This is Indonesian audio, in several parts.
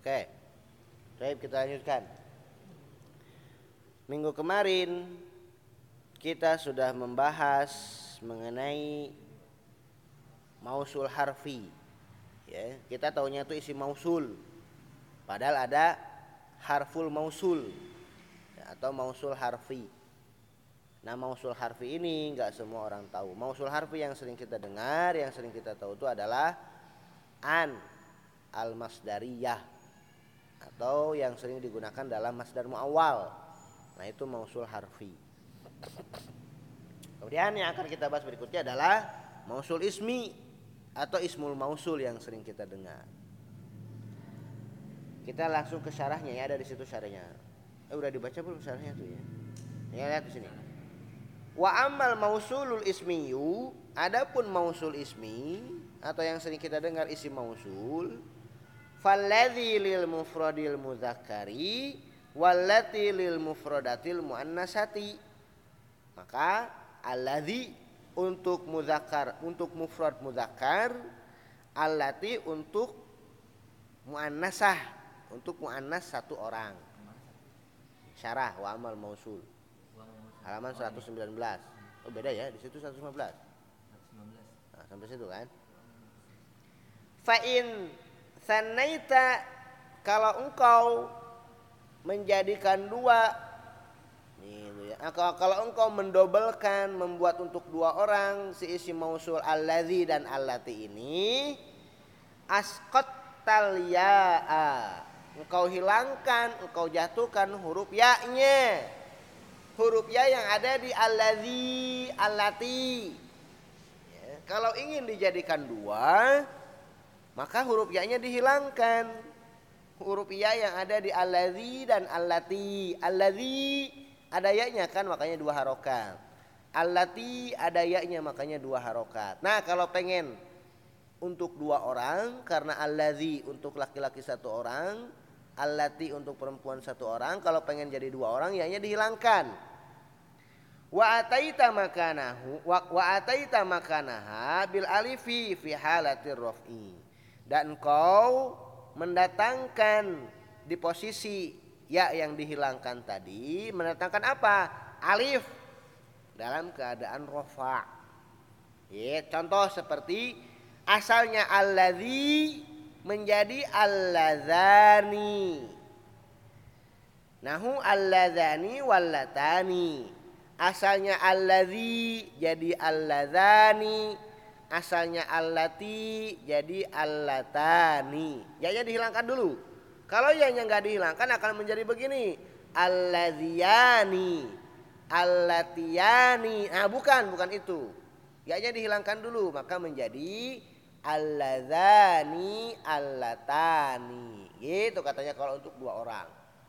Oke. Baik, kita lanjutkan. Minggu kemarin kita sudah membahas mengenai mausul harfi. Ya, kita taunya itu isim mausul. Padahal ada harful mausul ya, atau mausul harfi. Nah, mausul harfi ini enggak semua orang tahu. Mausul harfi yang sering kita dengar, yang sering kita tahu itu adalah an al-masdariyah atau yang sering digunakan dalam masdar muawwal. Nah, itu mausul harfi. Kemudian yang akan kita bahas berikutnya adalah mausul ismi atau ismul mausul yang sering kita dengar. Kita langsung ke syarahnya ya, ada di situ syarahnya. Udah dibaca belum syarahnya tuh ya? Ya, lihat di sini. Wa ammal mausulul ismiyu, adapun mausul ismi atau yang sering kita dengar isim mausul, falladzi lil mufradil mudzakkari wallati lil mufradatil muannasati. Maka alladzi untuk mudzakkar, untuk mufrad mudzakkar, allati untuk muannasah, untuk muannas satu orang. Syarah wa amal mausul. Halaman 119. Oh, beda ya, di situ 115. Nah, sampai situ kan. Fa in sanaita, kalau engkau menjadikan dua nih ya. Kalau engkau mendobelkan, membuat untuk dua orang si isim mausul alladzi dan allati ini, asqattal ya'a, engkau hilangkan, engkau jatuhkan huruf ya-nya. Huruf ya yang ada di alladzi, allati. Ya, kalau ingin dijadikan dua, maka huruf ya-nya dihilangkan. Huruf ya yang ada di alladzi dan allati. Alladzi ada ya-nya kan, makanya dua harokat. Allati ada ya-nya, makanya dua harokat. Nah, kalau pengen untuk dua orang, karena alladzi untuk laki-laki satu orang, allati untuk perempuan satu orang, kalau pengen jadi dua orang ya-nya dihilangkan. Wa ataita makanaha bil alifi fi halatir raf'i, dan engkau mendatangkan di posisi ya yang dihilangkan tadi, mendatangkan apa? Alif dalam keadaan rafa'. Ya, contoh seperti asalnya alladzi menjadi alladzani. Nahu alladzani wallatani. Asalnya alladzi jadi alladzani, asalnya allati jadi allatani. Ya-nya dihilangkan dulu. Kalau ya-nya enggak dihilangkan akan menjadi begini. Alladziyani, allatiyani. Nah, bukan itu. Ya-nya dihilangkan dulu, maka menjadi alladzani, allatani. Gitu katanya kalau untuk dua orang.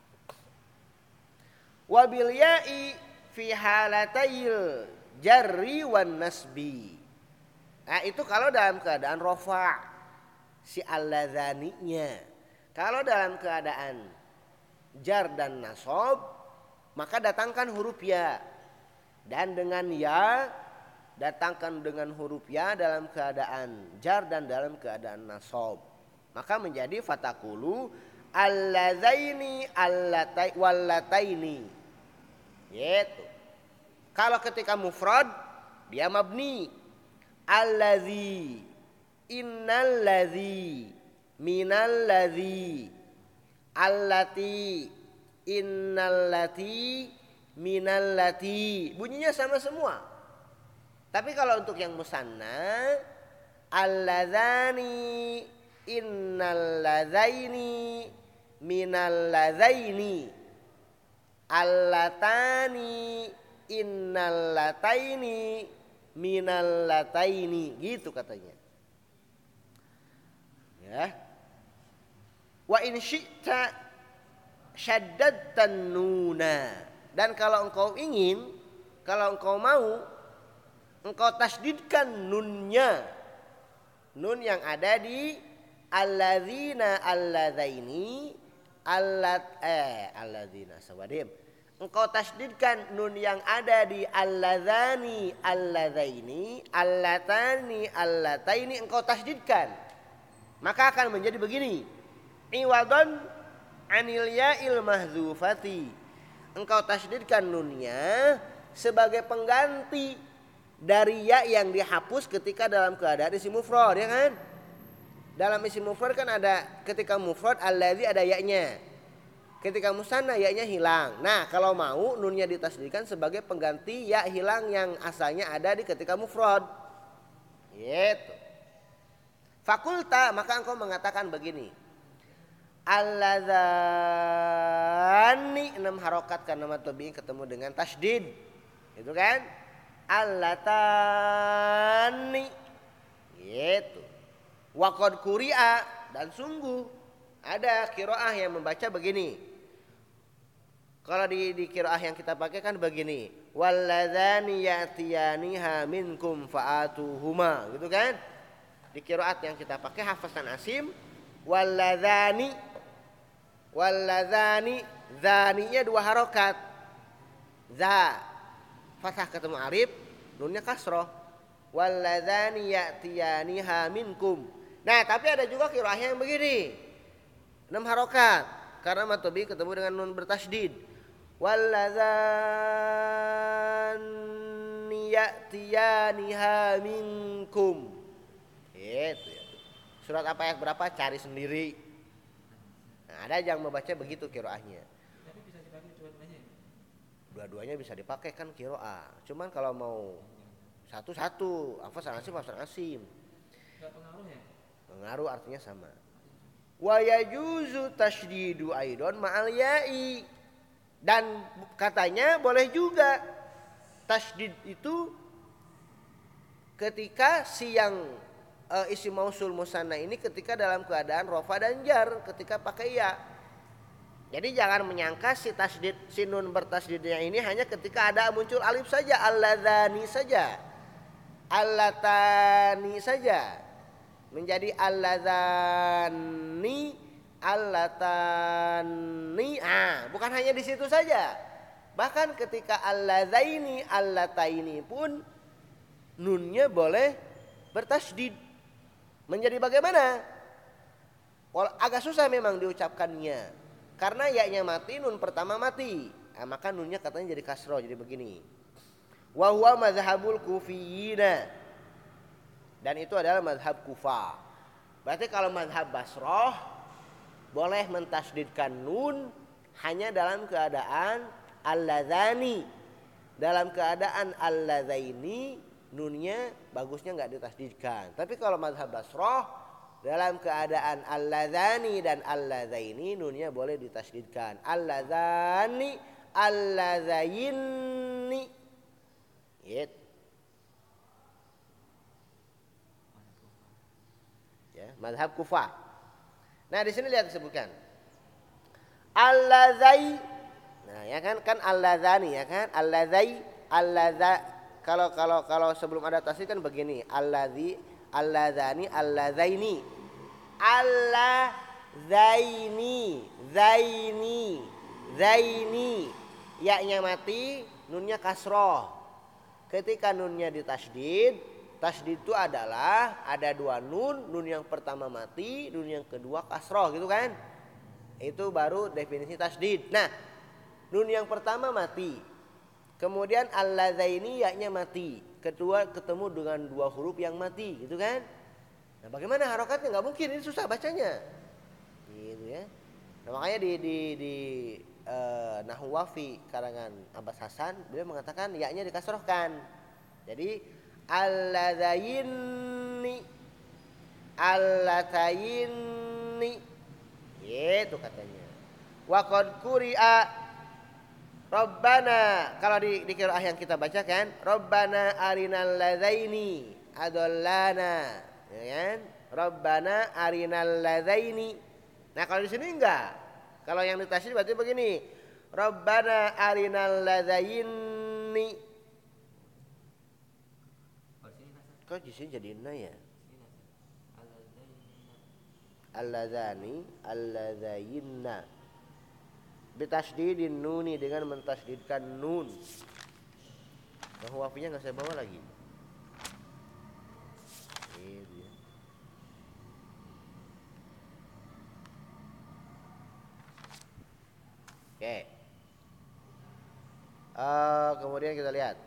Wabil ya'i fi halatayil jarri wan nasbi. Nah, itu kalau dalam keadaan rafa' si alladzaninya. Kalau dalam keadaan jar dan nasab, maka datangkan huruf ya. Dan dengan ya, datangkan dengan huruf ya dalam keadaan jar dan dalam keadaan nasab. Maka menjadi fatakulu alladzaini allatai wallataini. Gitu. Kalau ketika mufrad dia mabni. Alladzi, innalladzi, minalladzi, allati, innallati, minallati. Bunyinya sama semua. Tapi kalau untuk yang musanna, alladzani, innalladzaini, minalladzaini, allatani, innallataini, minallataini, gitu katanya. Ya. Wa in syi'ta syaddadtan nuna. Dan kalau engkau ingin, kalau engkau mau, engkau tasdidkan nunnya. Nun yang ada di alladzina alladzaini alladzina sawadim. Engkau tasdidkan nun yang ada di alladzani alladzaini allatani allataini, engkau tasdidkan. Maka akan menjadi begini. iwadon anil ya'il mahdzufati. Engkau tasydidkan nunnya sebagai pengganti dari ya yang dihapus ketika dalam keadaan isim mufrad, ya kan? Dalam isim mufrad kan ada ketika mufrad alladzi ada ya-nya. Ketika musanna ya-nya hilang. Nah, kalau mau nunnya ditasydidkan sebagai pengganti ya hilang yang asalnya ada di ketika mufrad. Gitu. Fakulta, maka engkau mengatakan begini. Alladzani 6 harokat karena mad tabi'i ketemu dengan tasydid. Itu kan? Allatani. Gitu. Wa qad quri'a, dan sungguh ada qiraah yang membaca begini. Kalau di qiraah yang kita pakai kan begini. Walladzani ya'tiyaniha minkum fa'atuhuma, gitu kan? Di qiraat yang kita pakai Hafsan Asim, walladzani zaninya 2 harokat. Za fathah ketemu alif, nunnya kasroh. Walladzani ya'tiyaniha minkum. Nah, tapi ada juga qiraah yang begini. 6 harokat karena mad tabi'i ketemu dengan nun bertasydid. Walladzani ya'tiyaniha minkum. Itu ya. Surat apa ayat berapa cari sendiri. Nah, ada yang membaca begitu qiraahnya. Tapi bisa dipakai dua-duanya. Dua-duanya bisa dipakai kan qiraah. Cuman kalau mau satu-satu, hafal asim. Enggak pengaruh ya? Pengaruh artinya sama. Wa yajuzu tashdidu aidon ma'al ya'i. Dan katanya boleh juga tasydid itu ketika si yang isim mausul musanna ini ketika dalam keadaan rofa dan jar ketika pakai ya. Jadi jangan menyangka si tasydid, si nun bertasydidnya ini hanya ketika ada muncul alif saja, alladzani saja, allatani saja, menjadi alladzani, allatani. Bukan hanya di situ saja. Bahkan ketika alladzaini, allataini pun nunnya boleh bertasydid. Menjadi bagaimana? Agak susah memang diucapkannya. Karena ya-nya mati, nun pertama mati. Maka nunnya katanya jadi kasroh, jadi begini. Wa huwa mazhabul kufiyina. Dan itu adalah mazhab Kufah. Berarti kalau mazhab Basroh boleh mentasydidkan nun hanya dalam keadaan alladzani. Dalam keadaan alladzaini nunnya bagusnya enggak ditasydidkan. Tapi kalau mazhab Basroh dalam keadaan alladzani dan alladzaini nunnya boleh ditasydidkan. Alladzani, alladzaini. Gitu. Ya, mazhab Kufah. Nah, di sini lihat disebutkan. Alladzai. Nah, ya kan alladzani ya kan? Alladzai, alladza. Kalau sebelum ada tasydid kan begini. Alladzi, alladzani, alladzaini. Alladzaini, zaini. Ya-nya mati, nunnya kasroh. Ketika nunnya ditasydid, tasydid itu adalah ada 2 nun, nun yang pertama mati, nun yang kedua kasroh, gitu kan? Itu baru definisi tasydid. Nah, nun yang pertama mati, kemudian alladzaini ya-nya mati, kedua ketemu dengan 2 huruf yang mati, gitu kan? Nah, bagaimana harokatnya? Nggak mungkin, ini susah bacanya, gitu ya. Nah, makanya di Nahwu Wafi karangan Abbas Hasan beliau mengatakan ya-nya dikasrohkan. Jadi alladzaini, allataini, gitu katanya. Wa qad quri'a Rabbana, kalau di qiraah yang kita bacakan, Rabbana arinal ladzaini adallana, ya kan? Rabbana arinal ladzaini. Nah, kalau di sini enggak. Kalau yang ditasydid berarti begini. Rabbana arinal ladzaini. Kok di sini jadi inna ya? Alladzani, alladzayinna. Bitasydidin nuni, dengan mentasydidkan nun. Nah, wafinya enggak saya bawa lagi. Gitu ya. Oke. Kemudian kita lihat.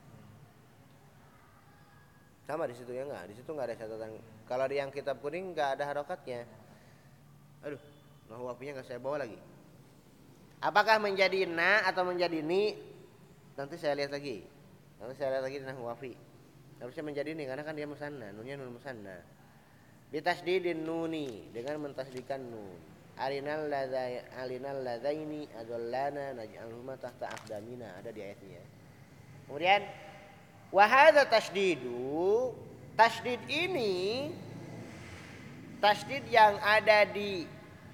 Sama di situ ya enggak? Di situ enggak ada catatan. Kalau di yang kitab kuning enggak ada harokatnya. Aduh, nahwu wafinya enggak saya bawa lagi. Apakah menjadi na atau menjadi ni? Nanti saya lihat lagi. Nanti saya lihat lagi di nahwu wafi. Harusnya menjadi ni karena kan dia musanna, nunnya nun musanna. Bitasdidin nuni, dengan mentasdikan nun. Alinal ladzaini adallana naj'alhuma tahta aqdamina, ada di ayatnya. Kemudian wa hadza tasdidu, tasdid ini tasdid yang ada di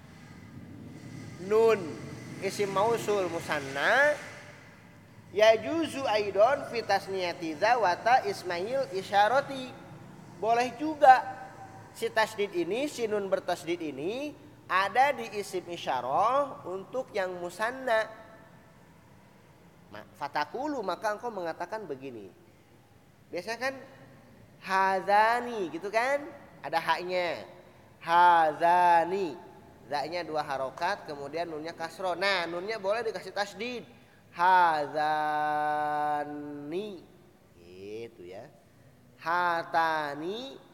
nun isim mausul musanna yajuzu aidon fi tasniyati zawata ismail isyarati. Boleh juga si tasdid ini, si nun bertasdid ini ada di isim isyarah untuk yang musanna. Fatakulu, maka engkau mengatakan begini. Biasanya kan hazani gitu kan, ada haknya. Hazani, zaknya 2 harokat, kemudian nunnya kasroh. Nah, nunnya boleh dikasih tasdid. Hazani, gitu ya. Hatani,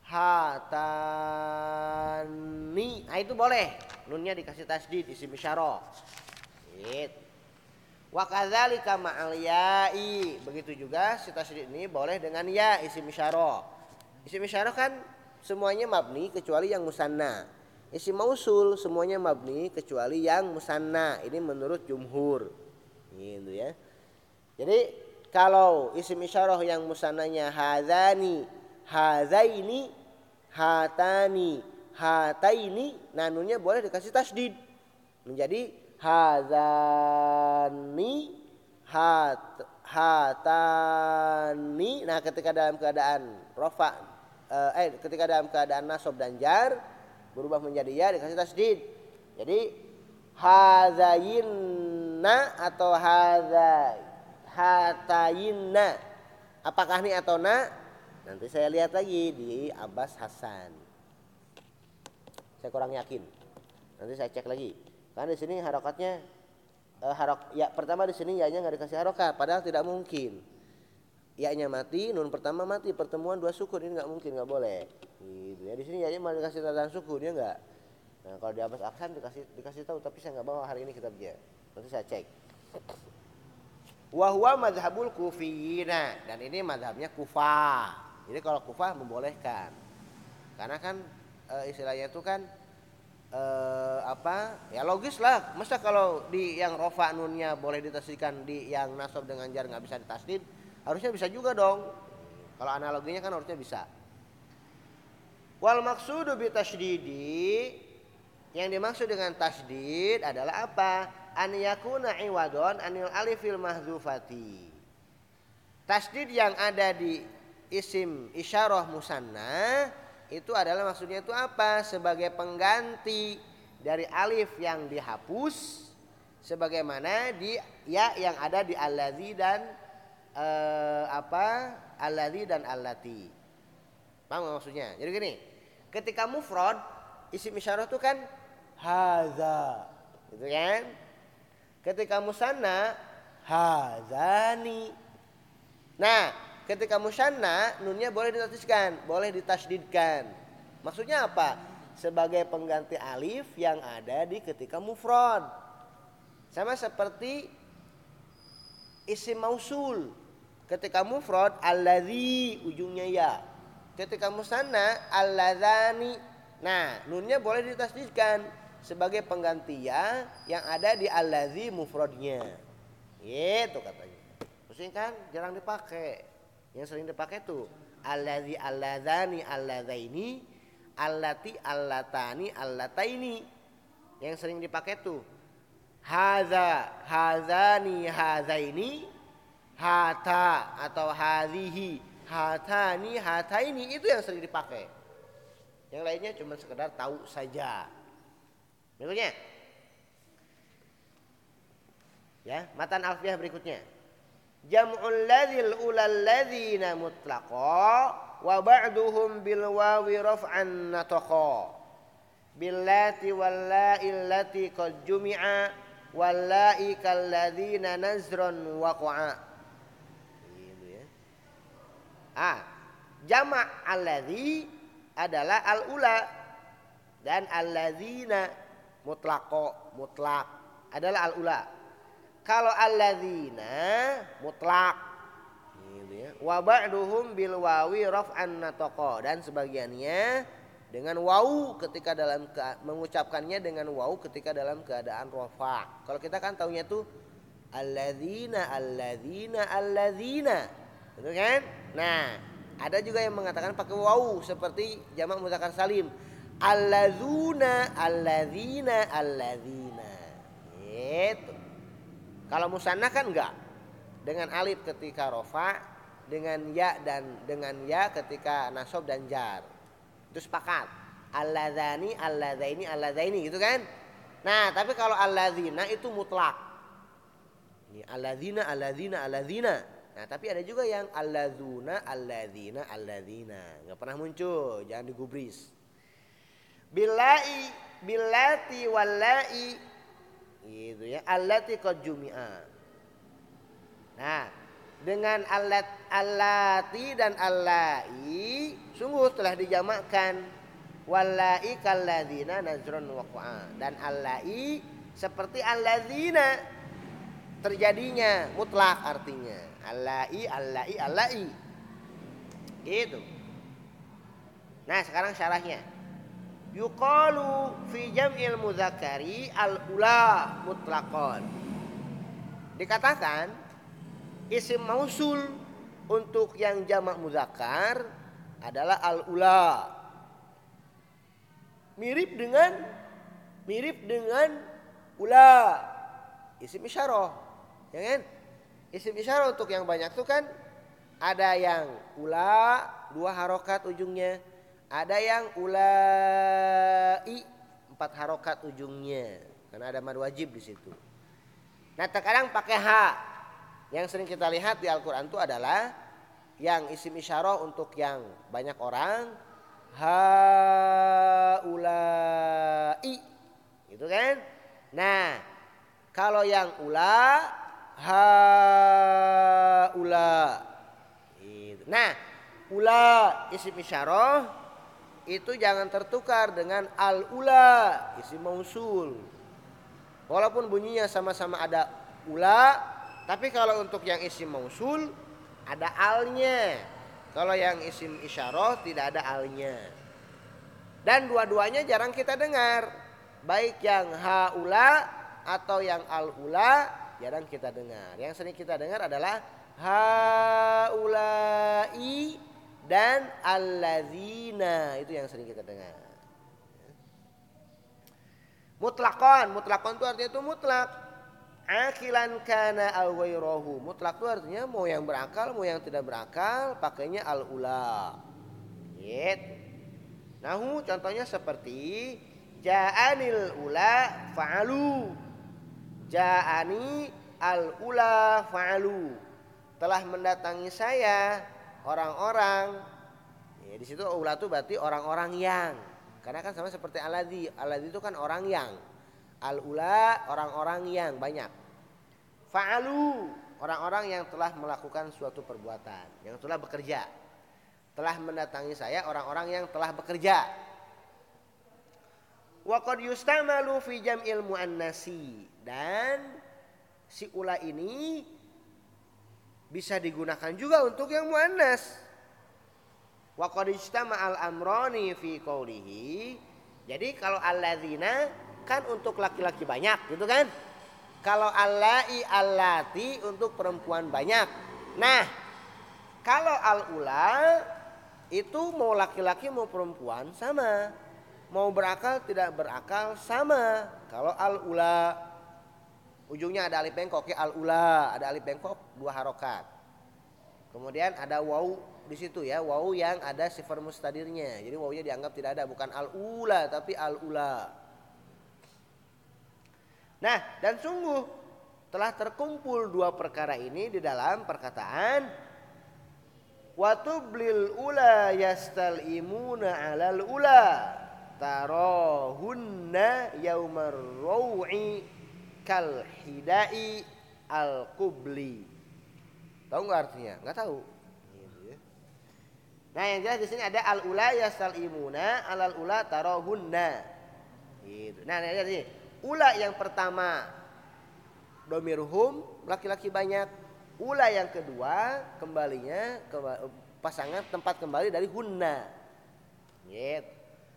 hatani, nah itu boleh nunnya dikasih tasdid isim isyarah. Gitu. Wa kadzalika ma'al ya'i, begitu juga si tasdid ini boleh dengan ya isim isyarah. Isim isyarah kan semuanya mabni kecuali yang musanna. Isim mausul semuanya mabni kecuali yang musanna. Ini menurut jumhur. Gitu ya. Jadi kalau isim isyarah yang musannanya hadzani, hadzaini, hatani, hataini, nah nunnya boleh dikasih tasdid menjadi hadzani, hatani. Nah ketika dalam keadaan rafa, ketika dalam keadaan nasab dan jar berubah menjadi ya dikasih tasdid. Jadi hadzayinna atau hatayinna, apakah ini atau na? Nanti saya lihat lagi di Abbas Hasan. Saya kurang yakin. Nanti saya cek lagi. Karena di sini harokatnya ya pertama di sini ya-nya nggak dikasih harokat, padahal tidak mungkin. Ya-nya mati, nun pertama mati, pertemuan 2 sukun, ini nggak mungkin, nggak boleh. Gitu ya. Di sini ya-nya malah dikasih tanda sukun, ya nggak. Nah kalau di Abbas Hasan dikasih tahu, tapi saya nggak bawa hari ini kitabnya. Nanti saya cek. Wa huwa mazhabul kufiyina, dan ini mazhabnya Kufah. Jadi kalau Kufah membolehkan, karena kan istilahnya itu kan ya logis lah. Masa kalau di yang rofa nunnya boleh ditasdidkan, di yang nasab dengan jar nggak bisa ditasdid? Harusnya bisa juga dong. Kalau analoginya kan harusnya bisa. Wal maksudu bi tasydidi, yang dimaksud dengan tasdid adalah apa? An yakuna iwadon anil alifil mahdzufati. Tasdid yang ada di isim isyarah musanna itu adalah maksudnya itu apa? Sebagai pengganti dari alif yang dihapus, sebagaimana di ya yang ada di alladzi dan alladzi dan allati. Paham maksudnya? Jadi gini, ketika mufrad isim isyarah itu kan haza, gitu kan? Ketika musanna hazani. Nah, ketika musanna nunnya boleh ditasdidkan, boleh ditasdidkan. Maksudnya apa? Sebagai pengganti alif yang ada di ketika mufrad. Sama seperti isim mausul. Ketika mufrad alladzi ujungnya ya. Ketika musanna alladzani. Nah, nunnya boleh ditasdidkan sebagai pengganti ya yang ada di alladzi mufradnya. Gitu katanya. Pusing kan? Jarang dipakai. Yang sering dipakai tuh alladzi, alladzani, alladzaini, allati, allatani, allataini. Yang sering dipakai tuh haza, hazani, hazaini, hata atau hazihi, hatani, hataini, itu yang sering dipakai. Yang lainnya cuma sekedar tahu saja. Berikutnya, ya, matan alfiyah berikutnya. Jam'ul ladzil ulal ladzina mutlaqa wa ba'duhum bil wawi raf'an nataqa billati wal la'il lati qad jumi'a Wallahi kalladzina nazron waqa'a. Gitu ya. Jamak alladzi adalah al-ula dan alladzina mutlak adalah al-ula. Kalau alladzina mutlak gitu ya. Wa ba'duhum bil wawi raf'an nataqa, dan sebagiannya dengan wau ketika dalam mengucapkannya dengan wau ketika dalam keadaan rafa. Kalau kita kan taunya tuh alladzina betul kan? Nah, ada juga yang mengatakan pakai wau seperti jamak mudzakkar salim. Alladzina. Gitu. Kalau musannah kan enggak. Dengan alif ketika rafa, dengan ya dan dengan ya ketika nasab dan jar. Itu sepakat. Alladzani, alladzaini gitu kan? Nah, tapi kalau alladzina itu mutlak. Ini alladzina. Nah, tapi ada juga yang alladzuna, alladzina. Enggak pernah muncul, jangan digubris. Billati wallai gitu ya. Allati qad jumi'a. Nah, dengan allati dan allai sungguh telah dijamakkan. Wallai kalladzina nazrun waqa'a, dan allai seperti alladzina terjadinya mutlak artinya. Allai itu. Nah, sekarang syarahnya. Yuqalu fi jam'il mudzakkari al-ula mutlaqan. Dikatakan isim mausul untuk yang jamak mudzakkar adalah al-ula. Mirip dengan ula. Isim isyarah. Ya kan? Isim isyarah untuk yang banyak itu kan ada yang ula 2 harokat ujungnya, ada yang ulai 4 harokat ujungnya karena ada mad wajib di situ. Nah, terkadang pakai ha. Yang sering kita lihat di Al-Qur'an itu adalah yang isim isyarah untuk yang banyak orang, haulai gitu kan. Nah, kalau yang ula haula gitu. Nah, ula isim isyarah itu jangan tertukar dengan al-ula isim mausul. Walaupun bunyinya sama-sama ada ula, tapi kalau untuk yang isim mausul ada alnya. Kalau yang isim isyarah tidak ada alnya. Dan dua-duanya jarang kita dengar. Baik yang haula atau yang al-ula jarang kita dengar. Yang sering kita dengar adalah haulai dan alladzina, itu yang sering kita dengar. Mutlaqan itu artinya itu mutlak. Akilan kana aw ghairahu. Mutlak itu artinya mau yang berakal mau yang tidak berakal pakainya al-ula. Gitu. Nahu contohnya seperti ja'anil ula fa'alu. Ja'ani al-ula fa'alu. Telah mendatangi saya orang-orang. Ya, di situ ula itu berarti orang-orang yang. Karena kan sama seperti alladzi. Alladzi itu kan orang yang. Al-ula orang-orang yang banyak. Fa'alu orang-orang yang telah melakukan suatu perbuatan, yang telah bekerja. Telah mendatangi saya orang-orang yang telah bekerja. Wa qad yustamalu fi jam'il muannasi, dan si ula ini bisa digunakan juga untuk yang muannas. Wa qad istama'al amrani fi qoulihi. Jadi kalau alladzina kan untuk laki-laki banyak gitu kan. Kalau allai allati untuk perempuan banyak. Nah, kalau al-ula itu mau laki-laki mau perempuan sama. Mau berakal tidak berakal sama. Kalau al-ula ujungnya ada alif bengkok ya, al-ula ada alif bengkok 2 harokat. Kemudian ada waw di situ ya, waw yang ada sifar mustadirnya. Jadi wawnya dianggap tidak ada, bukan al-ula tapi al-ula. Nah, dan sungguh telah terkumpul 2 perkara ini di dalam perkataan watublil ula yastalimuna 'alal ula tarahunna yaumar raw'i kal hidai al qubli. Tahu nggak artinya? Nggak tahu. Gitu ya. Nah yang jelas di sini ada al ula yastalimuna alal ula tarahunna. Gitu. Nah jadi ula yang pertama domir hum laki-laki banyak. Ula yang kedua kembalinya pasangan tempat kembali dari hunna. Gitu.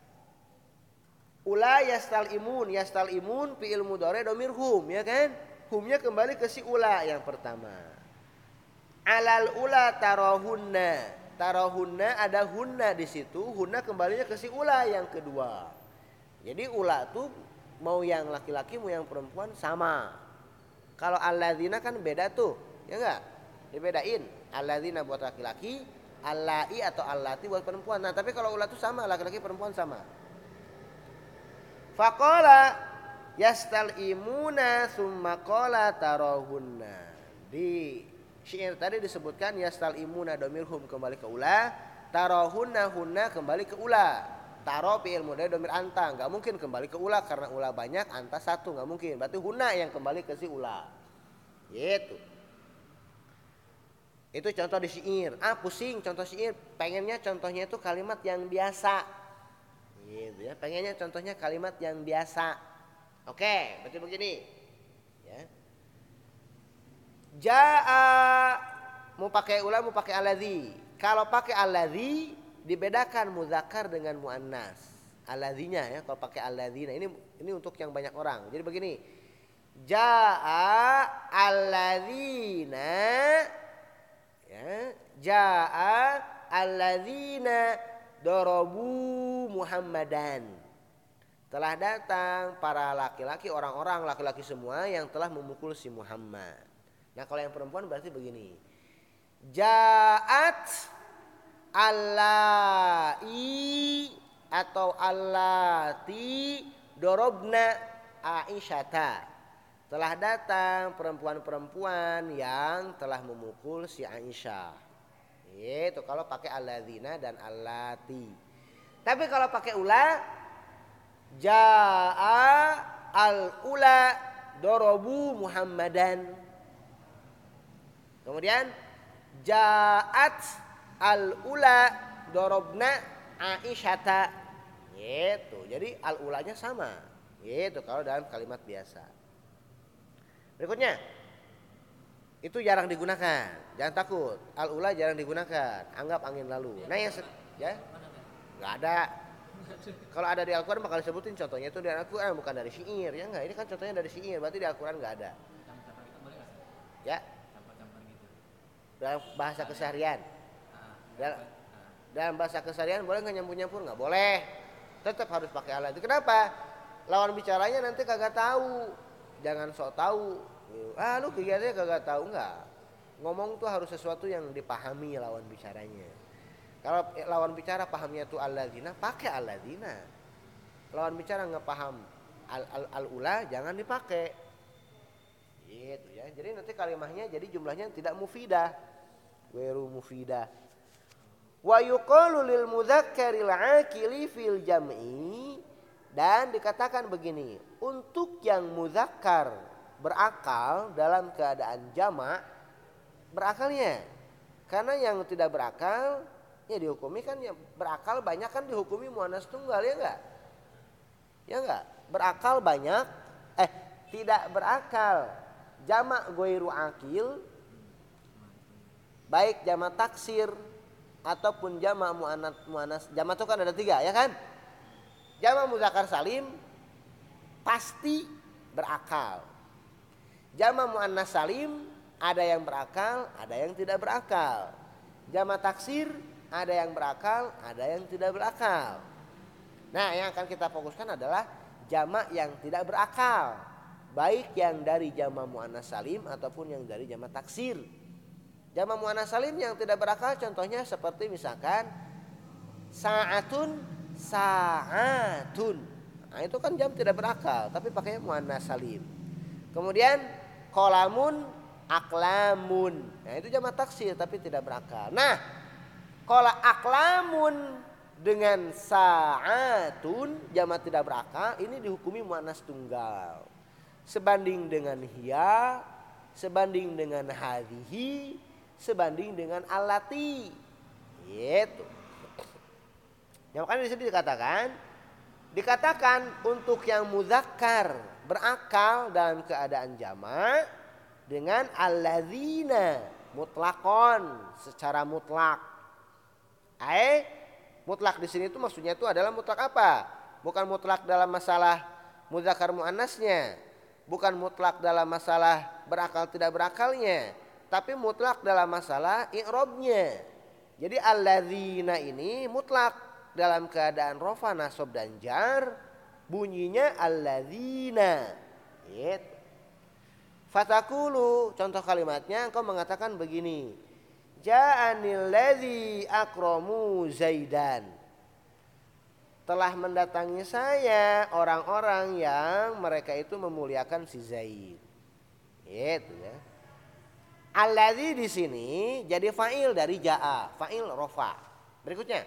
Ula yastalimun fi'il mudhari domir hum ya kan? Humnya kembali ke si ula yang pertama. Alal ula tarahunna ada hunna di situ, hunna kembalinya ke si ula yang kedua. Jadi ula tuh mau yang laki-laki mau yang perempuan sama. Kalau alladzina kan beda tuh, ya enggak? Dibedain. Alladzina buat laki-laki, allai atau allati buat perempuan. Nah, tapi kalau ula tuh sama, laki-laki perempuan sama. Faqala yastalimuna summa qala tarahunna. Di syair tadi disebutkan yastalimuna domir hum kembali ke ula, tarahunna hunna kembali ke ula. Taro fi'il mudhari domir anta, enggak mungkin kembali ke ula karena ula banyak, anta satu, enggak mungkin. Berarti hunna yang kembali ke si ula. Gitu. Itu contoh di syair. Pusing contoh syair, pengennya contohnya itu kalimat yang biasa. Gitu ya, pengennya contohnya kalimat yang biasa. Oke, berarti begini. Ya. Jaa mau pakai ula mau pakai alladzi. Kalau pakai alladzi dibedakan muzakkar dengan muannas. Alladzinya ya, kalau pakai alladzina ini untuk yang banyak orang. Jadi begini. Jaa alladzina ya, jaa alladzina dorobu Muhammadan. Telah datang para laki-laki, orang-orang laki-laki semua yang telah memukul si Muhammad. Nah kalau yang perempuan berarti begini. Ja'at allai atau allati dorobna Aisyata. Telah datang perempuan-perempuan yang telah memukul si Aisyah. Itu kalau pakai alladzina dan allati. Tapi kalau pakai ula, jaa al ula dorobu Muhammadan. Kemudian jaat al ula dorobna Aisyata. Gitu. Jadi al ulanya sama. Gitu kalau dalam kalimat biasa. Berikutnya. Itu jarang digunakan, jangan takut. Al-ula jarang digunakan, anggap angin lalu. Nah yang ya nggak ada. Kalau ada di Al-Quran bakal disebutin contohnya itu di Al-Quran bukan dari syair ya enggak. Ini kan contohnya dari syair, berarti di Al-Quran nggak ada. Ya. Dalam bahasa keseharian. Dalam bahasa keseharian boleh nggak nyampur-nyampur? Nggak boleh. Tetap harus pakai alat. Kenapa? Lawan bicaranya nanti kagak tahu. Jangan sok tahu. Lu kegiatannya kagak tahu enggak. Ngomong tuh harus sesuatu yang dipahami lawan bicaranya. Kalau lawan bicara pahamnya tuh alladzina, pakai alladzina. Lawan bicara nggak paham al-ula, jangan dipakai. Gitu ya. Jadi nanti kalimatnya jadi jumlahnya tidak mufidah. Weru mufidah. Wa yuqalu lil mudzakkaril aqili fil jam'i, dan dikatakan begini, untuk yang muzakkar berakal dalam keadaan jamak berakalnya. Karena yang tidak berakal ya dihukumi kan, ya berakal banyak kan dihukumi muannas tunggal ya enggak? Ya enggak? Berakal banyak tidak berakal jamak ghairu akil, baik jamak taksir ataupun jamak muannas. Jamak itu kan ada 3 ya kan? Jamak muzakkar salim pasti berakal. Jamak muannas salim ada yang berakal, ada yang tidak berakal. Jamak taksir ada yang berakal, ada yang tidak berakal. Nah, yang akan kita fokuskan adalah jamak yang tidak berakal, baik yang dari jamak muannas salim ataupun yang dari jamak taksir. Jamak muannas salim yang tidak berakal contohnya seperti misalkan sa'atun. Nah, itu kan jam tidak berakal tapi pakainya muannas salim. Kemudian qalamun aklamun. Nah, itu jamak taksir tapi tidak berakal. Nah, kalau aklamun dengan sa'atun jamak tidak berakal ini dihukumi muannas tunggal. sebanding dengan hiya, sebanding dengan hadhihi, sebanding dengan allati. Gitu. Ya, makanya di sini dikatakan untuk yang muzakkar berakal dalam keadaan jamak dengan alladzina mutlaqon, secara mutlak. Mutlak di sini itu maksudnya itu adalah mutlak apa? Bukan mutlak dalam masalah muzakkar muannasnya, bukan mutlak dalam masalah berakal tidak berakalnya, tapi mutlak dalam masalah i'rabnya. Jadi alladzina ini mutlak dalam keadaan rafa, nasab dan jar, bunyinya alladzina. Gitu. Fatakulu, contoh kalimatnya engkau mengatakan begini. Ja'anil ladzi akramu Zaidan. Telah mendatangi saya orang-orang yang mereka itu memuliakan si Zaid. Gitu ya. Alladzi di sini jadi fa'il dari ja'a, fa'il rafa. Berikutnya.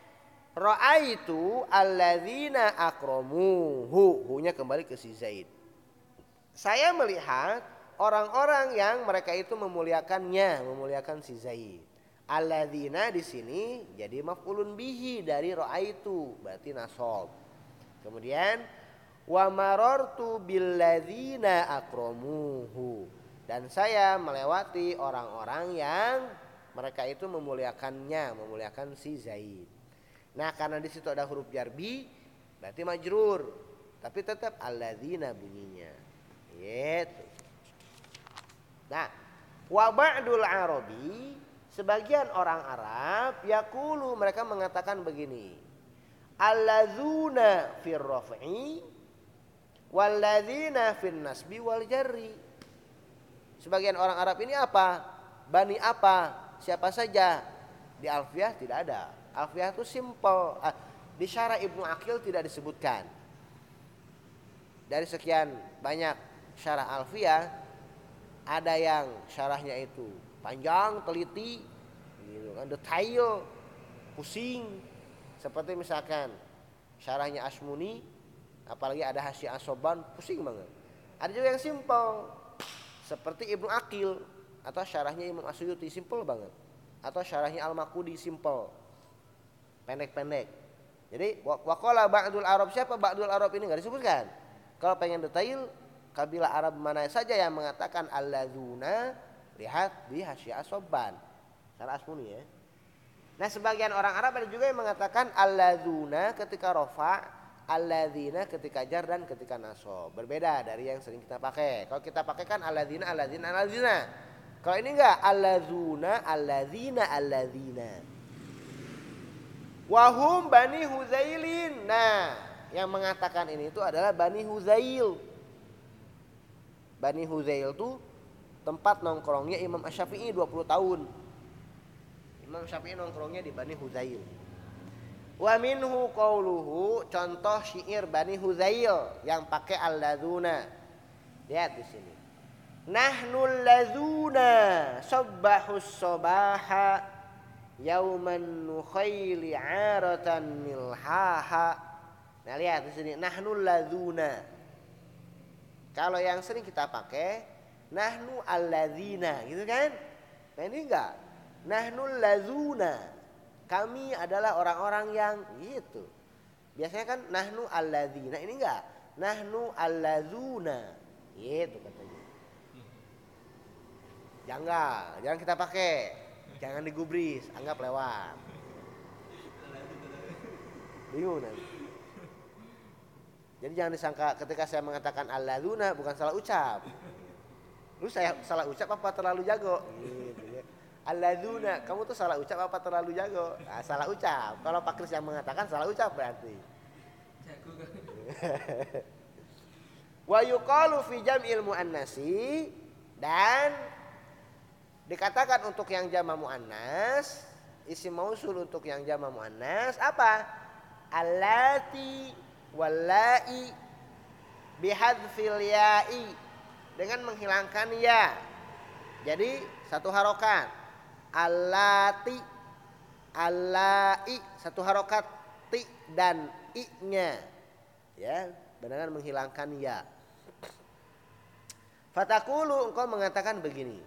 Ra'aitu alladzina akramuhu. Hu-nya kembali ke si Zaid. Saya melihat orang-orang yang mereka itu memuliakannya, memuliakan si Zaid. Alladzina di sini jadi maf'ulun bihi dari ra'aitu, berarti nasab. Kemudian wa marartu billadzina akramuhu, dan saya melewati orang-orang yang mereka itu memuliakannya, memuliakan si Zaid. Nah, karena di situ ada huruf jarbi, berarti majrur, tapi tetap alladzina bunyinya. Gitu. Nah, wa ba'dul arabi, sebagian orang Arab yaqulu, mereka mengatakan begini. Alladzuna fir raf'i walladzina fin nasbi wal jarri. Sebagian orang Arab ini apa? Bani apa? Siapa saja? Di Alfiyah tidak ada. Alfiyah itu simple. Di Syarah Ibnu Aqil tidak disebutkan. Dari sekian banyak syarah Alfiyah, ada yang syarahnya itu panjang, teliti, gitu kan, detail, pusing. Seperti misalkan syarahnya Asmuni, apalagi ada Hasyi Asoban, pusing banget. Ada juga yang simple, seperti Ibnu Aqil, atau syarahnya Imam Asyuyuti, simple banget. Atau syarahnya Al-Maqudi, simple, pendek-pendek. Jadi waqala ba'dul Arab, siapa ba'dul Arab ini nggak disebutkan. Kalau pengen detail, kabilah Arab mana saja yang mengatakan alladzuna, lihat di Hasyi Asoban, syarah Asmuni ya. Nah, sebagian orang Arab ada juga yang mengatakan alladzuna ketika rafa, alladzina ketika jar dan ketika nasab. Berbeda dari yang sering kita pakai. Kalau kita pakai kan alladzina, alladzina, alladzina. Kalau ini enggak, alladzuna, alladzina, alladzina. Wahum Bani Huzailin. Nah, yang mengatakan ini itu adalah Bani Huzail. Bani Huzail itu tempat nongkrongnya Imam Asy-Syafi'i 20 tahun. Imam Syafi'i nongkrongnya di Bani Huzail. Wa minhu qauluhu, contoh syair Bani Huzail yang pakai alladzuna. Lihat di sini. Nahnul ladzuna sabbahus sabaha yauman nukhaili 'aratan milhaha. Nah, lihat di sini nahnul ladzuna. Kalau yang sering kita pakai nahnu alladzina, gitu kan? Nah, ini enggak. Nahnul ladzuna, kami adalah orang-orang yang gitu. Biasanya kan nahnu alladzina, ini enggak. Nahnu alladzuna, gitu katanya. Jangan kita pakai. Jangan digubris, anggap lewat. Bingung nanti. Jadi jangan disangka ketika saya mengatakan alladzuna bukan salah ucap. Lu saya salah ucap apa terlalu jago? Gitu ya. Alladzuna, kamu tuh salah ucap apa terlalu jago? Nah, salah ucap. Kalau Pak Kris yang mengatakan salah ucap berarti. Jago kan. Wa yuqalu fi jam'il muannasi, dan dikatakan untuk yang jama' muannas, isim mausul untuk yang jama' muannas apa? Allati wallai bihadzfil ya'i, dengan menghilangkan ya. Jadi satu harokat. Allati, allai, satu harokat ti dan i-nya. Ya, dengan menghilangkan ya. Fatakulu engkau mengatakan begini.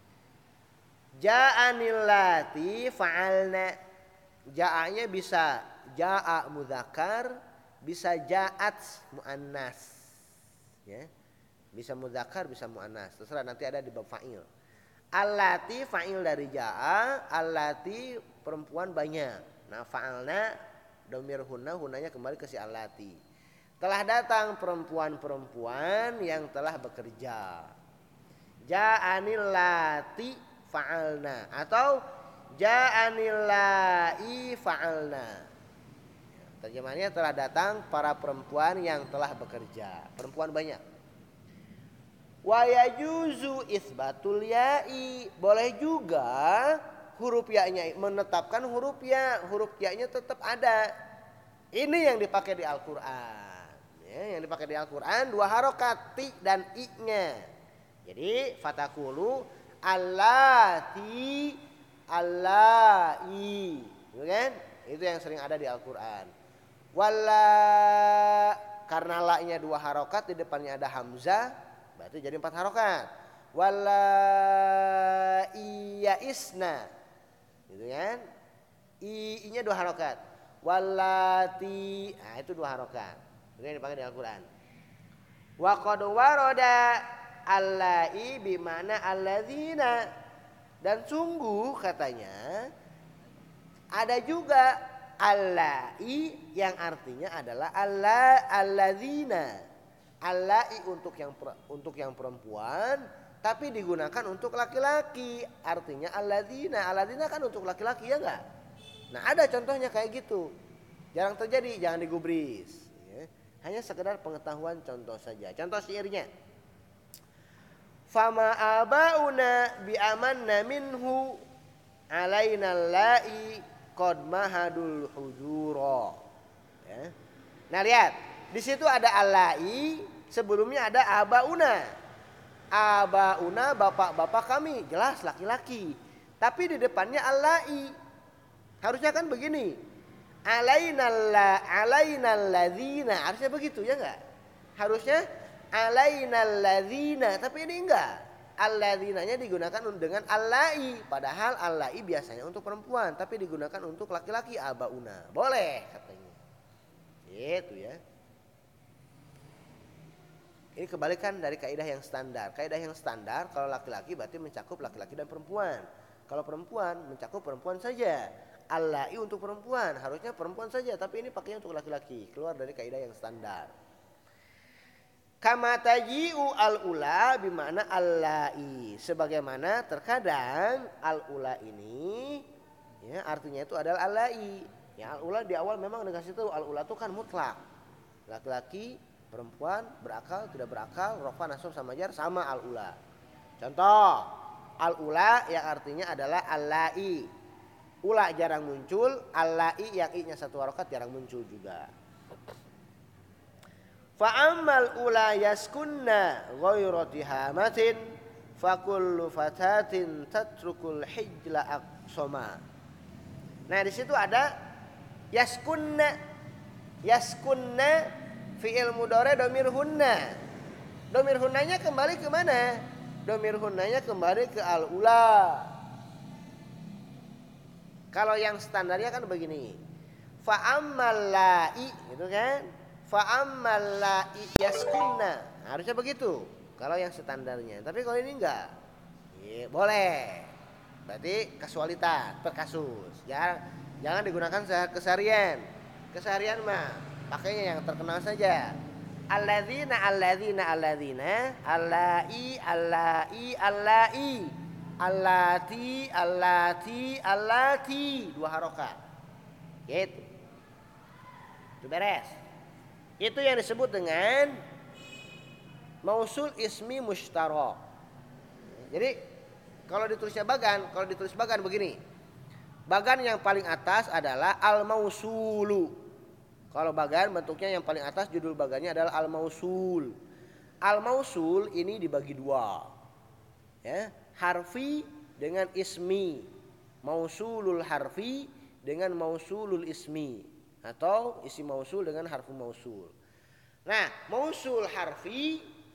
Ja'anil lati fa'alna. Ja'anya bisa ja'a mudzakkar, bisa ja'at muannas. Ya. Bisa mudzakkar, bisa muannas. Terserah nanti ada di bab fa'il. Allati fa'il dari ja'a, allati perempuan banyak. Nah, fa'alna dhamir hunna kembali ke si allati. Telah datang perempuan-perempuan yang telah bekerja. Ja'anil lati fa'alna atau ja'anil la'i fa'alna. Terjemahannya telah datang para perempuan yang telah bekerja. Perempuan banyak. Wa yajuzu isbatul ya'i. Boleh juga huruf ya-nya menetapkan huruf ya. Huruf ya-nya tetap ada. Ini yang dipakai di Al-Qur'an. Ya, yang dipakai di Al-Qur'an 2 harokat ti dan i-nya. Jadi fatakulu allati allai. Gitu kan? Itu yang sering ada di Al-Qur'an. Walla karena la-nya 2 harokat, di depannya ada hamzah, berarti jadi 4 harokat. Walla iya isna. Gitu kan? I-nya 2 harokat. Wallati, nah itu 2 harokat. Itu yang dipakai di Al-Qur'an. Wa qad warada allai bimana alladzina. Dan sungguh katanya ada juga allai yang artinya adalah alladzina. Allai untuk yang perempuan tapi digunakan untuk laki-laki. Artinya alladzina. Alladzina kan untuk laki-laki, ya enggak? Nah, ada contohnya kayak gitu. Jarang terjadi, jangan digubris. Ya. Hanya sekedar pengetahuan contoh saja. Contoh syairnya. Fama abauna bi amanna minhu alaina la'i qad mahadul hujura. Ya. Nah, lihat. Di situ ada allai, sebelumnya ada abauna. Abauna bapak-bapak kami, jelas laki-laki. Tapi di depannya allai. Harusnya kan begini. Alainal ladzina. Harusnya begitu, ya enggak? Harusnya alainal ladzina, tapi ini enggak. Alladzinanya digunakan dengan allai, padahal allai biasanya untuk perempuan, tapi digunakan untuk laki-laki abauna. Boleh katanya. Gitu ya. Ini kebalikan dari kaidah yang standar. Kaidah yang standar kalau laki-laki berarti mencakup laki-laki dan perempuan. Kalau perempuan mencakup perempuan saja. Allai untuk perempuan, harusnya perempuan saja, tapi ini pakainya untuk laki-laki. Keluar dari kaidah yang standar. Kama taji'u al-ula bimana allai. Sebagaimana terkadang al-ula ini ya artinya itu adalah allai. Ya, al-ula di awal memang dikasih tahu al-ula itu kan mutlak. Laki-laki, perempuan, berakal, tidak berakal, rafa, nasab sama jar sama al-ula. Contoh, al-ula yang artinya adalah allai. Ula jarang muncul, allai yang i-nya 1 harokat jarang muncul juga. Fa'ammal ula yaskunna ghairati hamatin fakullu fatatin tatrukul hijla aqsama. Nah, di situ ada yaskunna. Yaskunna fi'il mudhari dhamir hunna. Dhamir hunnanya kembali ke mana? Dhamir hunnanya kembali ke al-ula. Kalau yang standarnya kan begini. Fa'ammal la'i, gitu kan? Fa'ammal la'i yaskunna. Harusnya begitu. Kalau yang standarnya. Tapi kalau ini enggak. Ya, boleh. Berarti kasualitas, per kasus. Jangan digunakan keseharian. Keseharian mah pakainya yang terkenal saja. Alladzina, alladzina, alladzina, allai, allai, allai. Allati, allati, allati, 2 harokat. Gitu. Itu beres. Itu yang disebut dengan mausul ismi musytarak. Jadi kalau ditulisnya bagan, kalau ditulis bagan begini. Bagan yang paling atas adalah al-mausulu. Kalau bagan bentuknya yang paling atas judul bagannya adalah al-mausul. Al-mausul ini dibagi 2. Ya. Harfi dengan ismi, mausulul harfi dengan mausulul ismi, atau isim mausul dengan harfu mausul. Nah, mausul harfi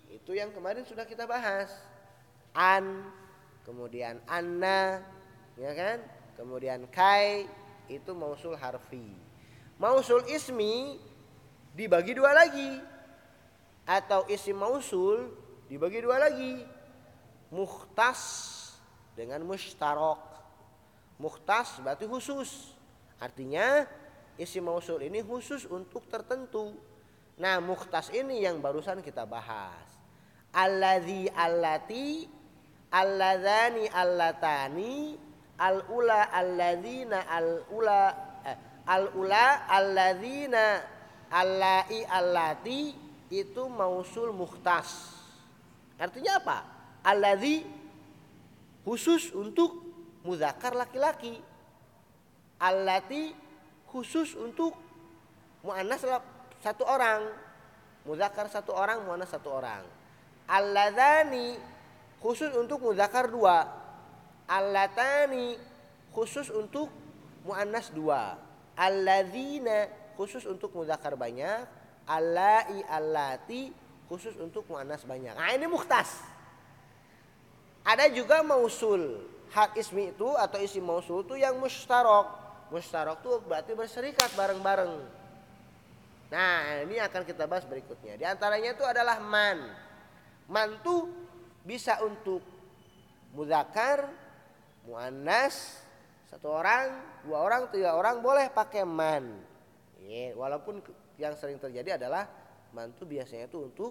itu yang kemarin sudah kita bahas. An, kemudian anna, ya kan? Kemudian kai itu mausul harfi. Mausul ismi dibagi dua lagi, atau isim mausul dibagi dua lagi. Mukhtas dengan mushtarok. Mukhtas berarti khusus. Artinya isim mausul ini khusus untuk tertentu. Nah, mukhtas ini yang barusan kita bahas. Alladzi, allati, alladzani, allatani, al-ula, alladzina, al-ula, al-ula, alladzina, allai, allati itu mausul mukhtas. Artinya apa? Alladzi khusus untuk muzakkar laki-laki. Allati khusus untuk muannas satu orang, muzakkar satu orang, muannas satu orang. Alladzani khusus untuk muzakkar dua. Allatani khusus untuk muannas dua. Alladzina khusus untuk muzakkar banyak. Allai, allati khusus untuk muannas banyak. Nah, ini mukhtas. Ada juga mausul. Hak ismi itu atau isim mausul itu yang mushtarok. Mushtarok itu berarti berserikat bareng-bareng. Nah, ini akan kita bahas berikutnya. Di antaranya itu adalah man. Man itu bisa untuk muzakkar, muannas, satu orang, dua orang, tiga orang boleh pakai man. Ya, walaupun yang sering terjadi adalah man itu biasanya itu untuk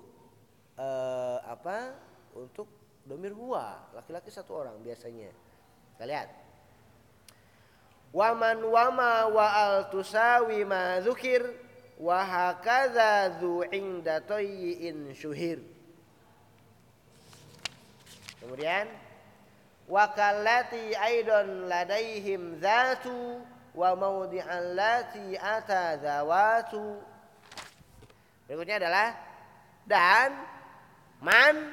untuk domir huwa, laki-laki satu orang biasanya. Kita lihat. Waman wama wa al tusawi ma dzukir wa hakadza dzu inda tayyin syuhir. Kemudian wakallati aidon ladaihim dzatu wa maudi'an lati ata zawatu. Berikutnya adalah dan man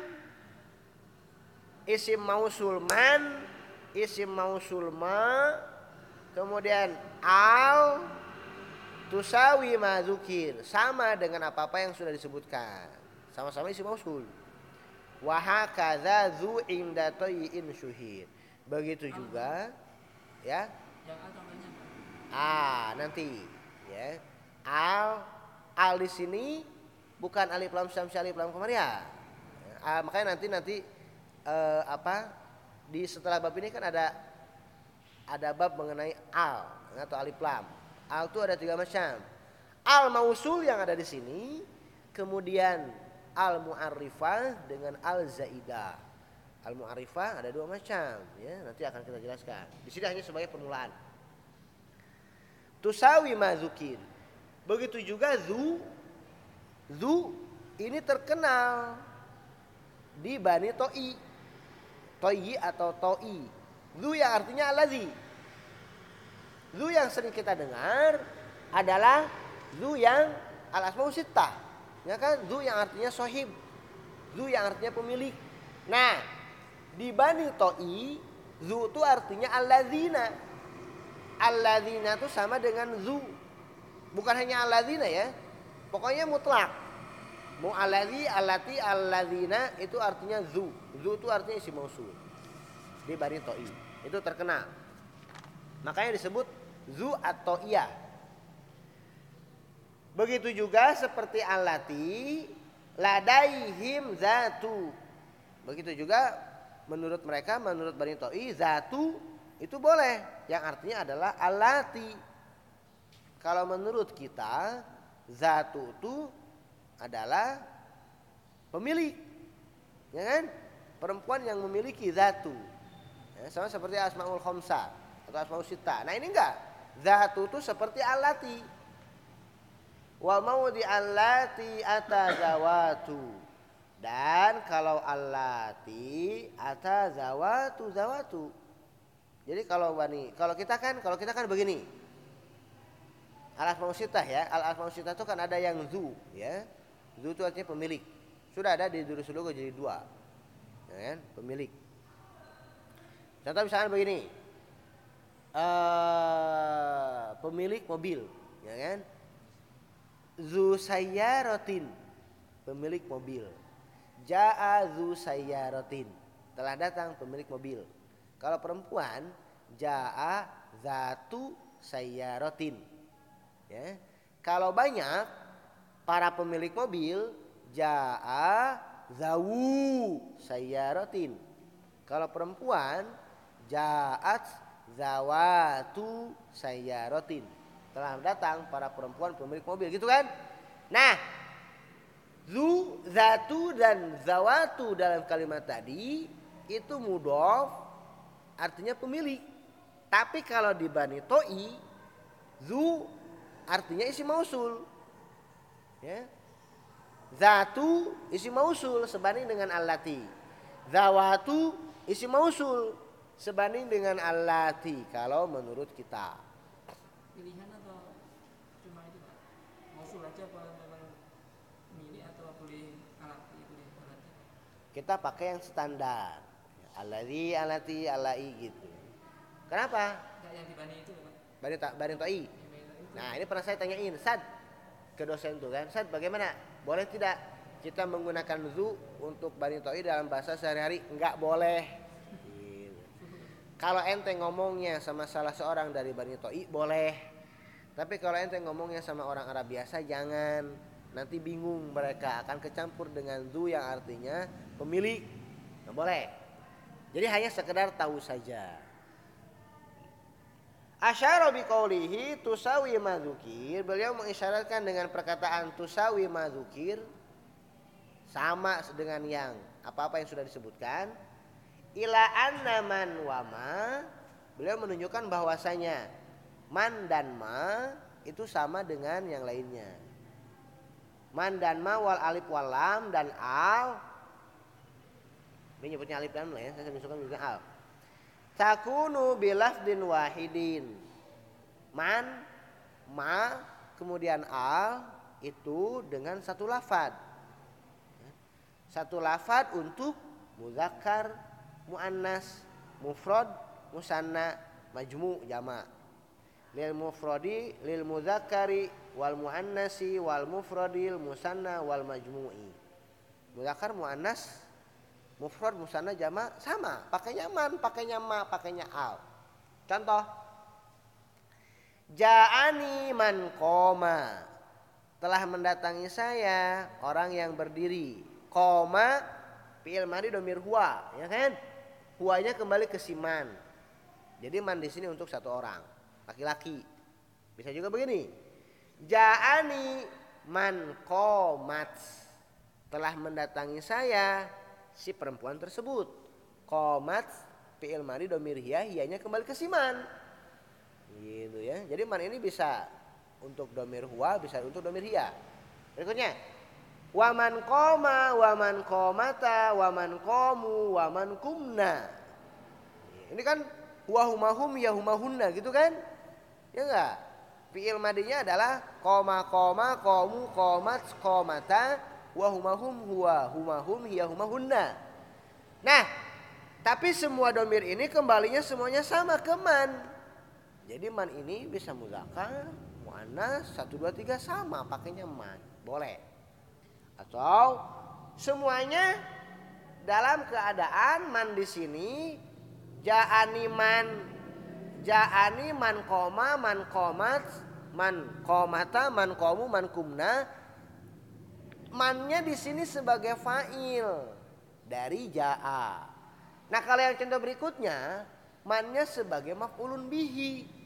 isim mausul man, isim mausul ma, kemudian al tusawi ma dzukir, sama dengan apa-apa yang sudah disebutkan, sama-sama isim mausul. Wa hakadza dzu inda tayyin syuhir. Begitu juga ya. Yang al contohnya. Nanti ya. Al di sini bukan alif lam syam alif lam qamar ya. Makanya nanti di setelah bab ini kan ada bab mengenai al atau alif lam. Al itu ada 3 macam. Al mausul yang ada di sini, kemudian al mu'arrifah dengan al zaidah. Al mu'arrifah ada 2 macam ya, nanti akan kita jelaskan. Di sini hanya sebagai permulaan. Tusawi ma dzukir. Begitu juga zu ini terkenal di Bani To'i. To'i atau To'i. Zu yang artinya allazi. Zu yang sering kita dengar adalah zu yang al asmaul sittah. Ya kan? Zu yang artinya sohib. Zu yang artinya pemilik. Nah, di Bani To'i, zu itu artinya alladzina. Alladzina itu sama dengan zu. Bukan hanya alladzina ya. Pokoknya mutlak. Mau alladzi, allati, alladzina itu artinya zu. Zu itu artinya isim mausul. Di Bani To'i. Itu terkenal. Makanya disebut zu atau iya. Begitu juga seperti allati ladaihim zatu. Begitu juga menurut mereka, menurut Bani To'i, zatu itu boleh, yang artinya adalah allati. Kalau menurut kita, zatu itu adalah pemilik, ya kan? Perempuan yang memiliki zatu, ya, sama seperti asmaul khamsah atau asmaul sittah. Nah ini enggak, zatu itu seperti allati. Wa maudi allati atazawatu. Dan kalau allati atazawatu zawatu. Jadi kalau kita kan begini. Al asmaul sittah ya. Al asmaul sittah itu kan ada yang zu ya. Zu itu artinya pemilik. Sudah ada di Durus Lughah jadi 2. Ya kan? Pemilik. Contoh misalnya begini. Pemilik mobil, ya kan? Zu sayyaratin, pemilik mobil. Ja'a dzu sayyaratin. Telah datang pemilik mobil. Kalau perempuan ja'a zatu sayyaratin. Ya. Kalau banyak para pemilik mobil ja'a zawu sayyaratin. Kalau perempuan ja'at zawatu sayyaratin. Telah datang para perempuan pemilik mobil, gitu kan? Nah, zu, zatu dan zawatu dalam kalimat tadi itu mudhof, artinya pemilik. Tapi kalau di Bani To'i, zu artinya isim mausul. Ya. Zatu isim mausul sebanding dengan allati. Zawatu isim mausul sebanding dengan allati kalau menurut kita. Pilihan atau cuma itu Pak? Mausul aja apa memang milik atau boleh alati, boleh alati? Kita pakai yang standar. Alladzi, alati, alai gitu. Kenapa? Enggak yang di Bani itu Pak. Bani To'i. Nah, ini pernah saya tanyain, Sad, ke dosen tuh kan, Sad, bagaimana? Boleh tidak kita menggunakan zu untuk Bani To'i dalam bahasa sehari-hari? Enggak boleh. Gitu. Kalau ente ngomongnya sama salah seorang dari Bani To'i boleh. Tapi kalau ente ngomongnya sama orang Arab biasa jangan. Nanti bingung mereka, akan kecampur dengan zu yang artinya pemilik. Nggak boleh. Jadi hanya sekedar tahu saja. Asyara biqaulihi tusawi ma dzukir. Beliau mengisyaratkan dengan perkataan tusawi ma dzukir, sama dengan yang apa-apa yang sudah disebutkan. Ila anna man wa ma, beliau menunjukkan bahwasanya man dan ma itu sama dengan yang lainnya. Man dan ma wal alif wal lam dan al. Ini nyebutnya alif dan lam ya, saya menunjukkan juga al. Takunu bilafdin wahidin. Man, ma, kemudian al itu dengan satu lafad. Satu lafad untuk muzakkar, muannas, mufrad, musanna, majmu, jama'. Lil mufradi, lil muzakkari, wal muannasi, wal mufradil, musanna, wal majmu'i. Muzakkar, muannas, mufrad, musanna, jama' sama, pakainya man, pakainya ma, pakainya al. Contoh, ja'ani man qoma, telah mendatangi saya orang yang berdiri. Qoma fi'il madhi dhamir huwa, ya kan? Huwanya kembali ke si man. Jadi man di sini untuk satu orang, laki-laki. Bisa juga begini. Ja'ani man qomat, telah mendatangi saya si perempuan tersebut. Qomat fi'il madhi dhamir hiya, hiyanya kembali ke si man. Gitu ya. Jadi man ini bisa untuk dhamir huwa, bisa untuk dhamir hiya. Berikutnya, waman qoma, waman qomata, waman qomu, waman kumna. Ini kan huwa humahum ya humahunna gitu kan? Ya enggak? Fi'il madinya adalah qoma qoma, qomu qomat, qomata, wa humahum huwa humahum hiya humahunna. Nah, tapi semua dhamir ini kembalinya semuanya sama ke man. Jadi man ini bisa muzakkar, muannas, 1 2 3 sama pakainya man. Boleh. Atau semuanya dalam keadaan man di sini ja'ani man qoma, man qomat, man qomata, man qomu, man kumna. Mannya di sini sebagai fa'il dari ja'a. Nah, kalau yang contoh berikutnya, mannya sebagai maf'ulun bihi.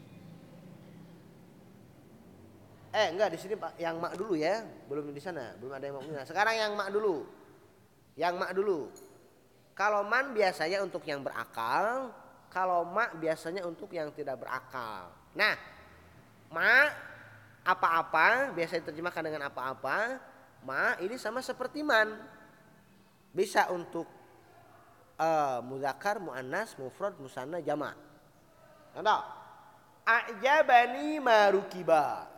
Enggak, di sini yang mak dulu ya, belum di sana, belum ada yang mak. Sekarang yang mak dulu. Yang mak dulu. Kalau man biasanya untuk yang berakal, kalau mak biasanya untuk yang tidak berakal. Nah, ma apa-apa biasa diterjemahkan dengan apa-apa. Ma ini sama seperti man. Bisa untuk muzakkar, muannas, mufrad, musanna, jama'. Contoh, a'jabani marukiba,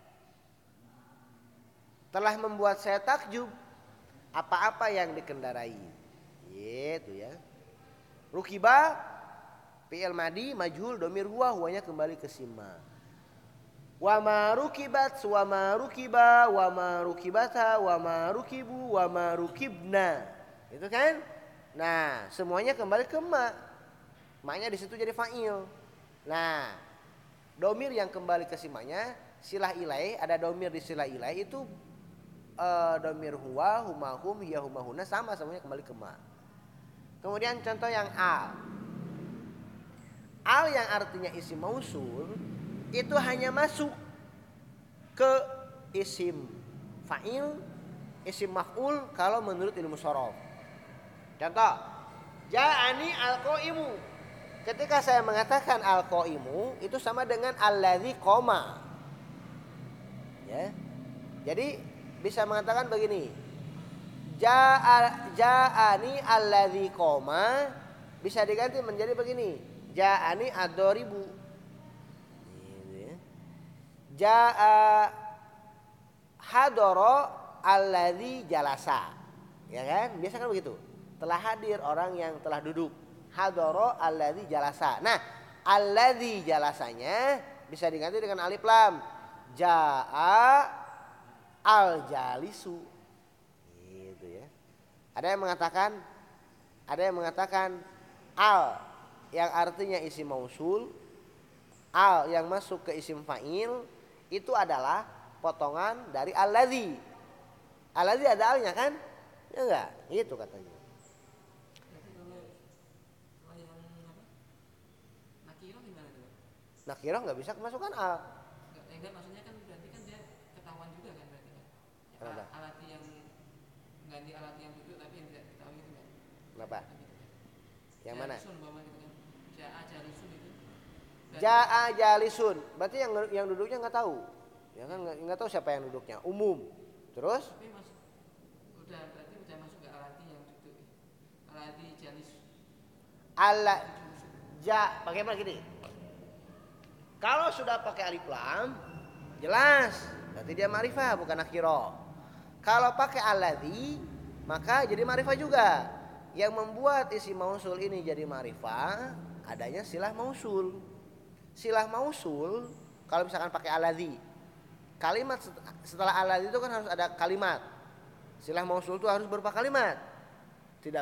telah membuat saya takjub apa-apa yang dikendarai. Gitu ya. Rukiba fi'il madhi majhul dhamir huwa, huwanya kembali ke sima. Wa ma rukibat, wa ma rukiba, wa ma rukibata, wa ma rukibu, wa ma rukibna. Itu kan? Nah, semuanya kembali ke ma. Ma-nya di situ jadi fa'il. Nah, domir yang kembali ke si ma-nya silah ilai, ada domir di silah ilai itu domir huwa, huma hum, hiya huma huna sama semuanya kembali ke ma. Kemudian contoh yang al. Al yang artinya isim mausul itu hanya masuk ke isim fa'il, isim maf'ul kalau menurut ilmu shorof. Contoh, ja'ani al-qaimu. Ketika saya mengatakan al-qaimu itu sama dengan alladzi qoma. Ya. Jadi bisa mengatakan begini. Ja'ani alladzi qoma bisa diganti menjadi begini. Ja'ani ad-daribu. Gitu ya. Ja'a hadara alladzi jalasa. Ya kan? Biasa kan begitu. Telah hadir orang yang telah duduk. Hadara alladzi jalasa. Nah, alladzi jalasanya bisa diganti dengan alif lam. Ja'a al-jalisu. Gitu ya. Ada yang mengatakan al yang artinya isim mausul, al yang masuk ke isim fa'il itu adalah potongan dari alladzi. Alladzi ada alnya kan? Ya enggak? Itu katanya. Berarti kalau yang apa? Nakiro gimana tuh? Nakirah nggak bisa kemasukan al. Enggak, maksudnya kan berarti kan dia ketahuan juga kan berarti kan. Kenapa? Alati yang ganti alati yang duduk tapi yang tidak ketahui itu kan. Kenapa? Yang mana? Jalisun umpama gitu kan. Ja'a jalisun itu. Ja'a jalisun. Berarti yang duduknya nggak tahu. Ya kan nggak tahu siapa yang duduknya. Umum. Terus? Tapi berarti udah masuk ke alati yang duduk. Alati jalis. Bagaimana gini? Kalau sudah pakai alif lam, jelas. Berarti dia ma'rifah bukan nakirah. Kalau pakai alladzi, maka jadi ma'rifah juga. Yang membuat isim mausul ini jadi ma'rifah adanya silah mausul. Silah mausul kalau misalkan pakai alladzi, kalimat setelah alladzi itu kan harus ada kalimat. Silah mausul itu harus berupa kalimat. Tidak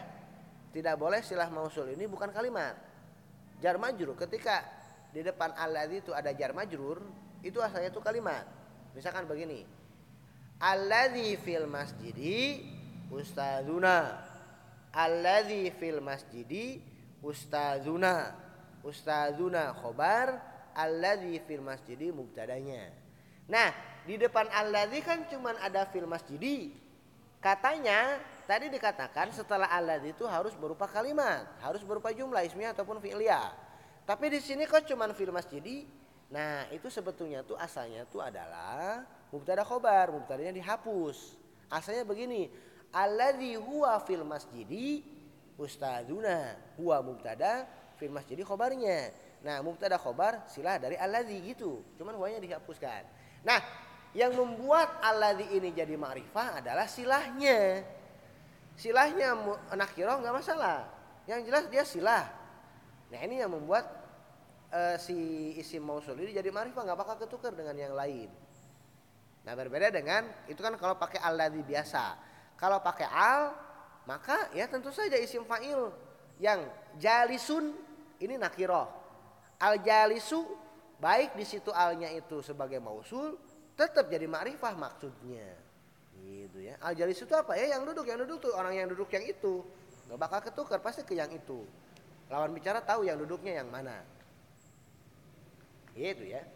boleh silah mausul ini bukan kalimat. Jar majrur, ketika di depan alladzi itu ada jar majrur, itu asalnya itu kalimat. Misalkan begini. Alladzi fil masjidi ustadzuna. Alladzi fil masjidi ustadzuna. Ustadzuna khobar, alladzi fil masjidi mubtadanya. Nah, di depan alladzi kan cuman ada fil masjidi. Katanya tadi dikatakan setelah alladzi itu harus berupa kalimat, harus berupa jumlah ismiyah ataupun fi'liyah. Tapi di sini kok cuman fil masjidi. Nah, itu sebetulnya tuh asalnya tuh adalah mubtada khobar, mubtadanya dihapus. Asalnya begini, alladzi huwa fil masjidi ustadzuna, huwa mubtada, fil masjidi khobarnya. Nah, mubtada khobar silah dari alladzi gitu. Cuman huwanya dihapuskan. Nah, yang membuat alladzi ini jadi ma'rifah adalah silahnya. Silahnya nakirah enggak masalah. Yang jelas dia silah. Nah, ini yang membuat si isim mausul ini jadi ma'rifah, enggak bakal ketukar dengan yang lain. Nah, berbeda dengan itu kan kalau pakai alladzi biasa. Kalau pakai al, maka ya tentu saja isim fa'il yang jalisun ini nakirah. Al jalisu baik di situ alnya itu sebagai mausul tetap jadi ma'rifah maksudnya. Gitu ya. Al jalisu itu apa ya? Yang duduk tuh orang yang duduk yang itu. Enggak bakal ketukar pasti ke yang itu. Lawan bicara tahu yang duduknya yang mana. Gitu ya.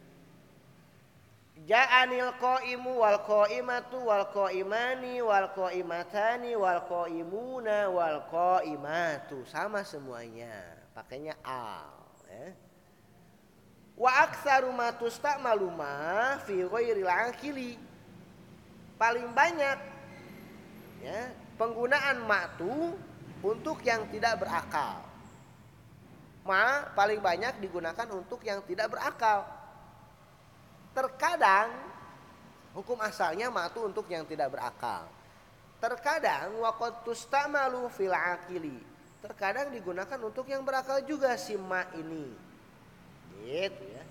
Ja'anil qaimu wal qaimatu wal qaimani wal qaimatani wal qaimuna wal qaimatu, sama semuanya pakainya al ya. Wa aktsaru ma tusta'malu ma fi ghairil aqili, paling banyak ya penggunaan ma itu untuk yang tidak berakal. Ma paling banyak digunakan untuk yang tidak berakal. Terkadang hukum asalnya ma itu untuk yang tidak berakal. Terkadang waqad tustamalu fil aqili. Terkadang digunakan untuk yang berakal juga si ma ini. Gitu ya.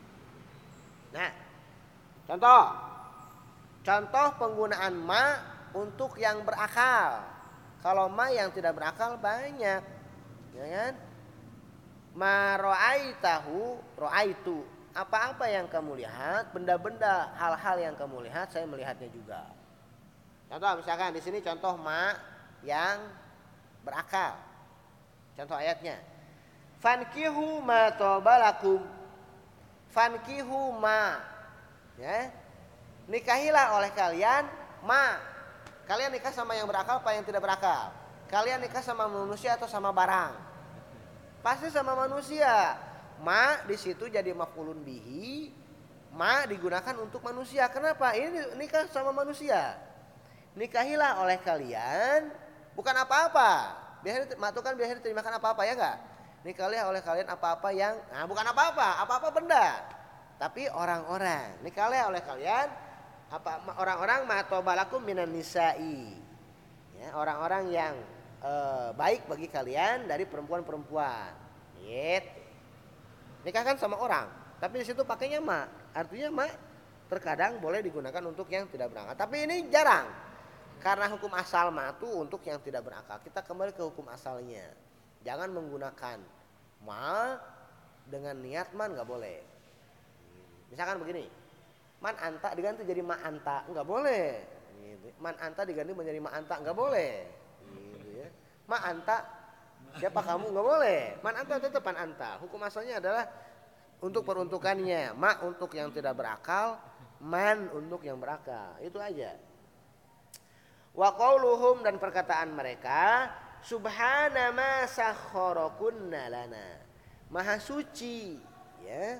Nah, contoh penggunaan ma untuk yang berakal. Kalau ma yang tidak berakal banyak, ya kan? Ma ra'aitahu ra'aitu. Apa-apa yang kamu lihat, benda-benda, hal-hal yang kamu lihat, saya melihatnya juga. Contoh misalkan di sini contoh ma yang berakal. Contoh ayatnya. Fankihu ma tobalakum. Fankihu ma. Ya. Nikahilah oleh kalian ma. Kalian nikah sama yang berakal apa yang tidak berakal? Kalian nikah sama manusia atau sama barang? Pasti sama manusia. Ma di situ jadi maf'ulun bihi. Ma digunakan untuk manusia. Kenapa? Ini nikah sama manusia. Nikahilah oleh kalian bukan apa-apa. Biasanya ma itu kan biasanya diterimakan apa-apa ya enggak? Nikahilah oleh kalian apa-apa yang bukan apa-apa, apa-apa benda. Tapi orang-orang. Nikahilah oleh kalian orang-orang matobalakum minan nisa'i. Ya, orang-orang yang baik bagi kalian dari perempuan-perempuan. Gitu. Nikahkan sama orang, tapi di situ pakainya ma. Artinya ma terkadang boleh digunakan untuk yang tidak berakal. Tapi ini jarang. Karena hukum asal ma itu untuk yang tidak berakal. Kita kembali ke hukum asalnya. Jangan menggunakan ma dengan niat man nggak boleh. Misalkan begini, man anta diganti jadi ma anta nggak boleh. Gitu. Man anta diganti menjadi ma anta nggak boleh. Gitu ya. Ma anta siapa kamu nggak boleh. Man anta tetap man anta. Hukum asalnya adalah untuk peruntukannya. Ma untuk yang tidak berakal, man untuk yang berakal. Itu aja. Wa qauluhum dan perkataan mereka, subhana ma sakhkharakunna lana. Maha suci, ya.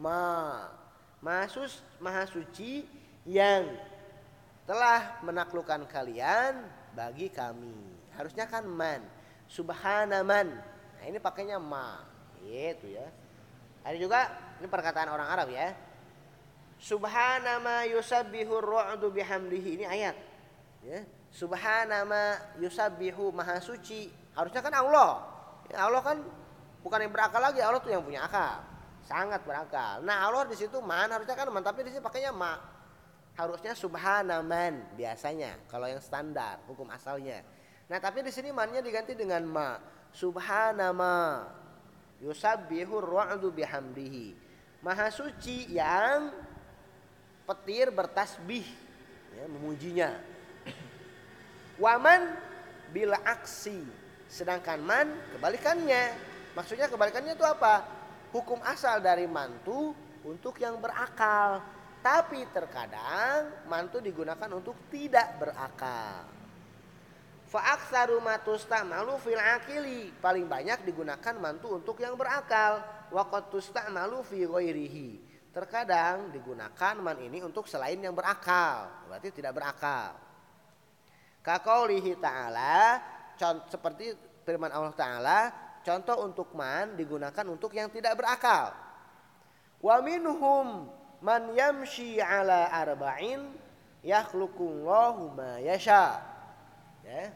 Maha suci yang telah menaklukkan kalian bagi kami. Harusnya kan man. Subhana man. Nah ini pakainya ma. Gitu ya. Ada juga ini perkataan orang Arab ya. Subhana ma yusabbihur ru'du bihamdihi. Ini ayat. Ya. Subhana ma yusabbihu maha suci. Harusnya kan Allah. Ya, Allah kan bukan yang berakal lagi. Allah tuh yang punya akal. Sangat berakal. Nah Allah di situ man harusnya kan man. Tapi di sini pakainya ma. Harusnya subhana man biasanya. Kalau yang standar hukum asalnya. Nah tapi di sini mannya diganti dengan ma. Subhana ma yusabbihur ru'du bihamdihi. Maha suci yang petir bertasbih, ya, memujinya. Waman bila aksi. Sedangkan man kebalikannya. Maksudnya kebalikannya itu apa? Hukum asal dari mantu untuk yang berakal. Tapi terkadang mantu digunakan untuk tidak berakal. Fa'aksaru matusta'malu fil akili. Paling banyak digunakan mantu untuk yang berakal. Wa qad tusta'malu fi ghairihi. Terkadang digunakan man ini untuk selain yang berakal. Berarti tidak berakal. Kaqaulihi ta'ala, seperti firman Allah Ta'ala, contoh untuk man digunakan untuk yang tidak berakal. Wa minhum man yamshi ala arba'in yakhluqullahu ma yasha. Ya.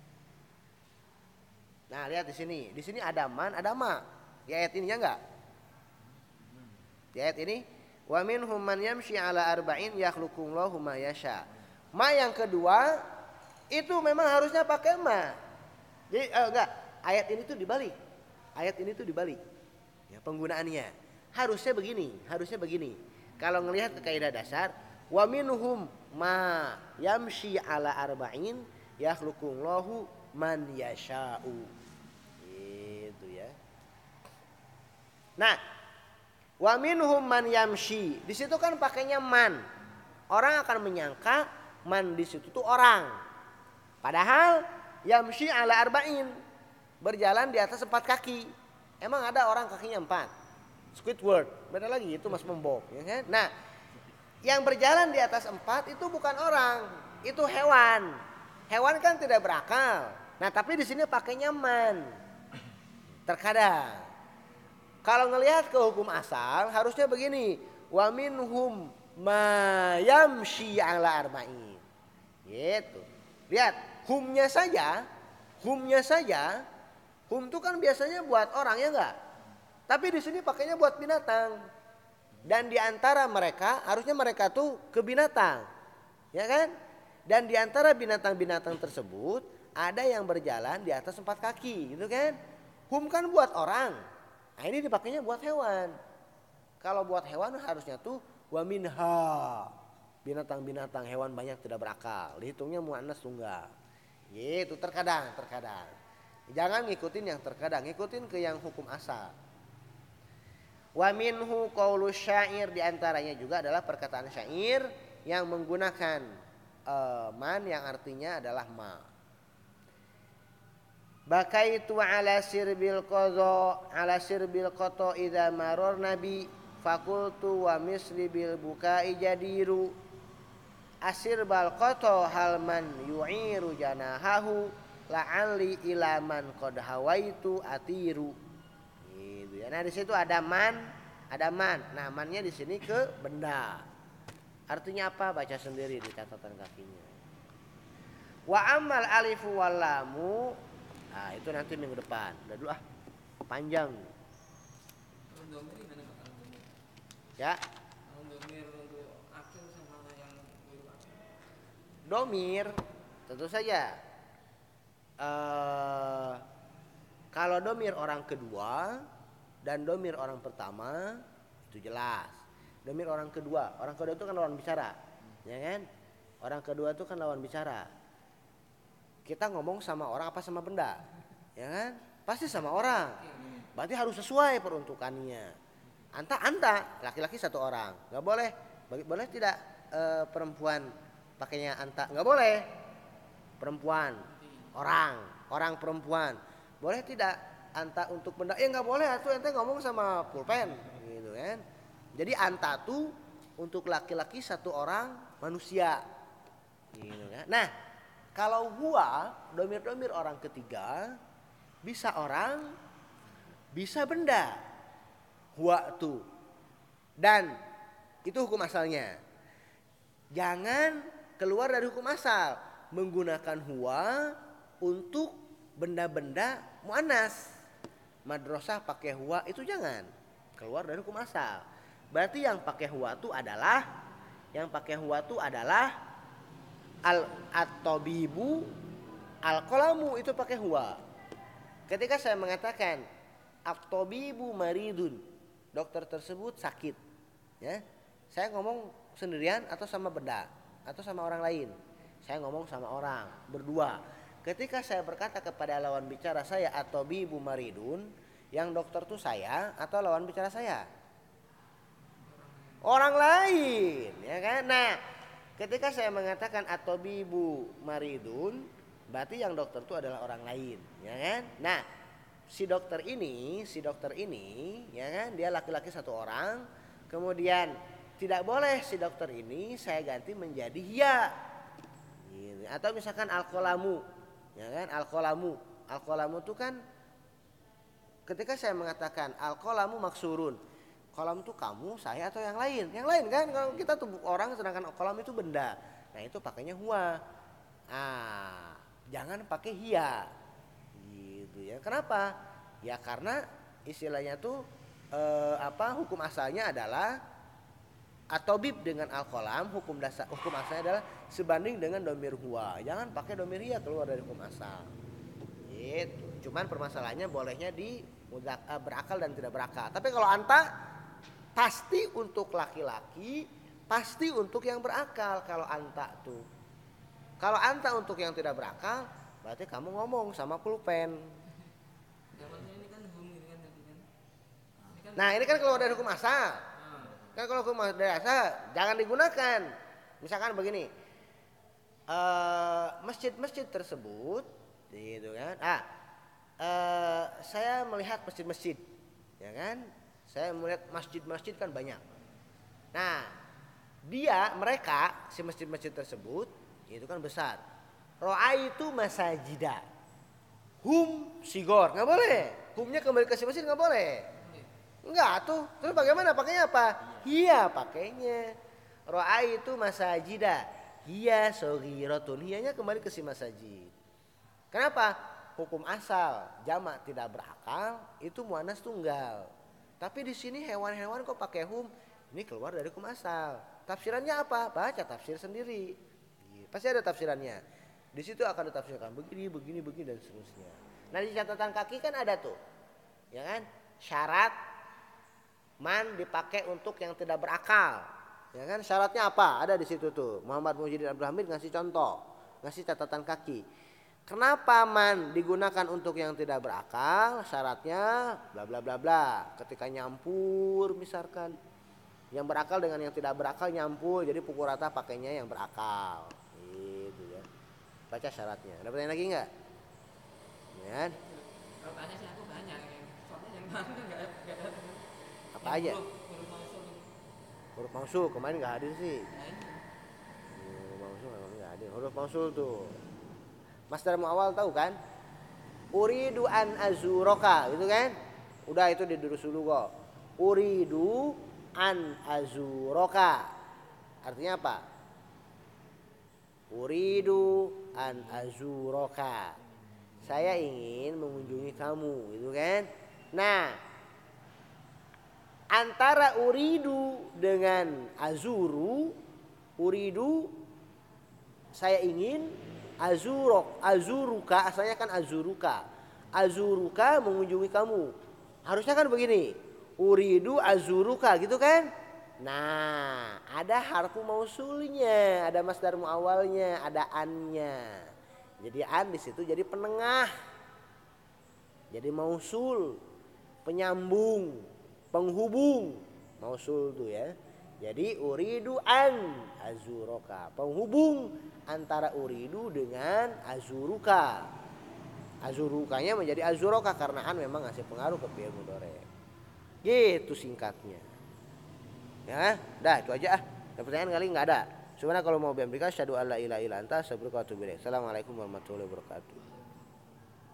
Nah lihat di sini. Di sini ada man, ada ma. Di ayat ini ya enggak? Di ayat ini, wa minhum man yamshi ala arba'in yakhluqullahu ma yasha. Ma yang kedua itu memang harusnya pakai ma. Jadi enggak, ayat ini tuh dibalik. Ayat ini tuh dibalik. Ya, penggunaannya. Harusnya begini. Kalau ngelihat ke kaidah dasar, wa minhum ma yamshi ala arba'in yakhluqullahu man yasha'u. Gitu ya. Nah, wa minhum man yamshi. Di situ kan pakainya man. Orang akan menyangka man di situ tuh orang. Padahal yamshi ala arba'in. Berjalan di atas 4 kaki. Emang ada orang kakinya 4? Squidward. Beda lagi itu Mas Membok, ya kan? Nah, yang berjalan di atas 4 itu bukan orang, itu hewan. Hewan kan tidak berakal. Nah tapi di sini pakainya man. Terkadang. Kalau ngelihat ke hukum asal harusnya begini. Wa minhum ma yamshi ala arba'in. Gitu. Lihat humnya saja. Hum itu kan biasanya buat orang ya enggak? Tapi di sini pakainya buat binatang. Dan di antara mereka harusnya mereka tuh ke binatang. Ya kan? Dan di antara binatang-binatang tersebut ada yang berjalan di atas 4 kaki, gitu kan? Hum kan buat orang. Nah, ini dipakainya buat hewan. Kalau buat hewan harusnya tuh wa minha. Binatang-binatang hewan banyak tidak berakal. Dihitungnya muannas tunggal. Gitu terkadang. Jangan ngikutin yang terkadang, ngikutin ke yang hukum asal. Wa minhu qaulu syair, di antaranya juga adalah perkataan syair yang menggunakan man yang artinya adalah ma. Bakaitu ala sirbil qadha idza maror nabi fakultu wa misli bil bukai jadiru asir bal qadha hal man yu'iru janahahu la'alli ilaman qad hawaitu atiru. Gitu ya. Nah, di situ ada man. Nah, mannya di sini ke benda. Artinya apa? Baca sendiri di catatan kakinya. Wa amal alifu wal lamu. Nah, itu nanti minggu depan. Udah dulu panjang. Ya. Domir tentu saja. Kalau domir orang kedua dan domir orang pertama itu jelas. Domir orang kedua itu kan lawan bicara, ya kan? Orang kedua itu kan lawan bicara. Kita ngomong sama orang apa sama benda, ya kan? Pasti sama orang. Berarti harus sesuai peruntukannya. Anta, laki-laki 1 orang, nggak boleh. Boleh tidak perempuan pakainya anta? Nggak boleh. Perempuan, orang perempuan. Boleh tidak anta untuk benda? Nggak boleh. Itu ente ngomong sama pulpen, gitu kan? Jadi anta tuh untuk laki-laki 1 orang manusia, gitu kan? Nah, kalau huwa domir orang ketiga bisa orang, bisa benda. Huwa tuh. Dan itu hukum asalnya. Jangan keluar dari hukum asal menggunakan huwa untuk benda-benda muannas. Madrasah pakai huwa itu jangan. Keluar dari hukum asal. Berarti yang pakai huwa itu adalah at-tabibu al-qalamu, itu pakai huwa. Ketika saya mengatakan at-tabibu maridun, dokter tersebut sakit, ya. Saya ngomong sendirian atau sama benda atau sama orang lain. Saya ngomong sama orang berdua. Ketika saya berkata kepada lawan bicara saya at-tabibu maridun, yang dokter itu saya atau lawan bicara saya? Orang lain, ya kan? Nah, ketika saya mengatakan at-tabibu maridun, berarti yang dokter itu adalah orang lain, ya kan? Nah, si dokter ini, ya kan? Dia laki-laki 1 orang. Kemudian tidak boleh si dokter ini saya ganti menjadi hiya. Gitu. Atau misalkan al-qalamu, ya kan? Al-qalamu itu kan ketika saya mengatakan al-qalamu maksurun. Kolam itu kamu, saya atau yang lain? Yang lain kan, kalau kita tuh orang, sedangkan kolam itu benda. Nah, itu pakainya huwa. Jangan pakai hiya. Gitu ya. Kenapa? Ya karena istilahnya tuh hukum asalnya adalah at-tabib dengan al-qalam, hukum asalnya adalah sebanding dengan domir huwa. Jangan pakai domir hiya keluar dari hukum asal. Gitu. Cuman permasalahannya bolehnya di berakal dan tidak berakal. Tapi kalau anta pasti untuk laki-laki, pasti untuk yang berakal. Kalau anta untuk yang tidak berakal, berarti kamu ngomong sama pulpen. Nah, ini kan keluar dari hukum asal. Kan kalau hukum dari asal jangan digunakan. Misalkan begini, masjid-masjid tersebut, gitu kan? Saya melihat masjid-masjid, ya kan? Saya melihat masjid-masjid kan banyak. Nah, mereka si masjid-masjid tersebut itu kan besar. Ra'aitu masajida. Hum sigor, nggak boleh. Humnya kembali ke si masjid nggak boleh. Enggak tuh. Terus bagaimana? Pakainya apa? Hiya pakainya. Ra'aitu masajida. Hiya saghiratun. Hiyanya kembali ke si masjid. Kenapa? Hukum asal jamak tidak berakal itu muannas tunggal. Tapi di sini hewan-hewan kok pakai hum? Ini keluar dari hukum asal. Tafsirannya apa? Baca tafsir sendiri. Pasti ada tafsirannya. Di situ akan ditafsirkan begini, begini, begini dan seterusnya. Nah di catatan kaki kan ada tuh, ya kan? Syarat man dipakai untuk yang tidak berakal, ya kan? Syaratnya apa? Ada di situ tuh. Muhammad Muhyiddin Abdul Hamid ngasih contoh, ngasih catatan kaki. Kenapa man digunakan untuk yang tidak berakal? Syaratnya bla bla bla bla. Ketika nyampur misalkan, yang berakal dengan yang tidak berakal nyampur, jadi pukul rata pakainya yang berakal. Gitu ya. Baca syaratnya. Ada pertanyaan lagi nggak? Ya. Kalau tanya sih aku banyak, soalnya yang mana nggak ada. Apa aja? Huruf mausul itu. Huruf mausul kemarin nggak hadir sih. Nah ini. Huruf mausul memang nggak hadir. Huruf mausul tuh. Masdar muawwal tahu kan? Uridu an azuroka, gitu kan? Udah itu didurus dulu kok. Uridu an azuroka. Artinya apa? Uridu an azuroka. Saya ingin mengunjungi kamu, gitu kan? Nah, antara uridu dengan azuru, uridu saya ingin, azuruka asalnya kan azuruka mengunjungi kamu. Harusnya kan begini, uridu azuruka, gitu kan? Nah, ada harfu mausulnya, ada masdar muawalnya, ada annya. Jadi an di situ jadi penengah. Jadi mausul, penyambung, penghubung. Mausul tuh ya. Jadi uridu an azuroka, penghubung antara uridu dengan azuruka. Azurukanya menjadi azuroka karena an memang ngasih pengaruh ke fi'il mudhari'. Gitu singkatnya. Ya, dah itu aja ah. Ada pertanyaan kali nggak ada. Sebenarnya kalau mau bimbingan, asyhadu alla ilaha illa anta, astaghfiruka wa atubu ilaik. Assalamualaikum warahmatullahi wabarakatuh.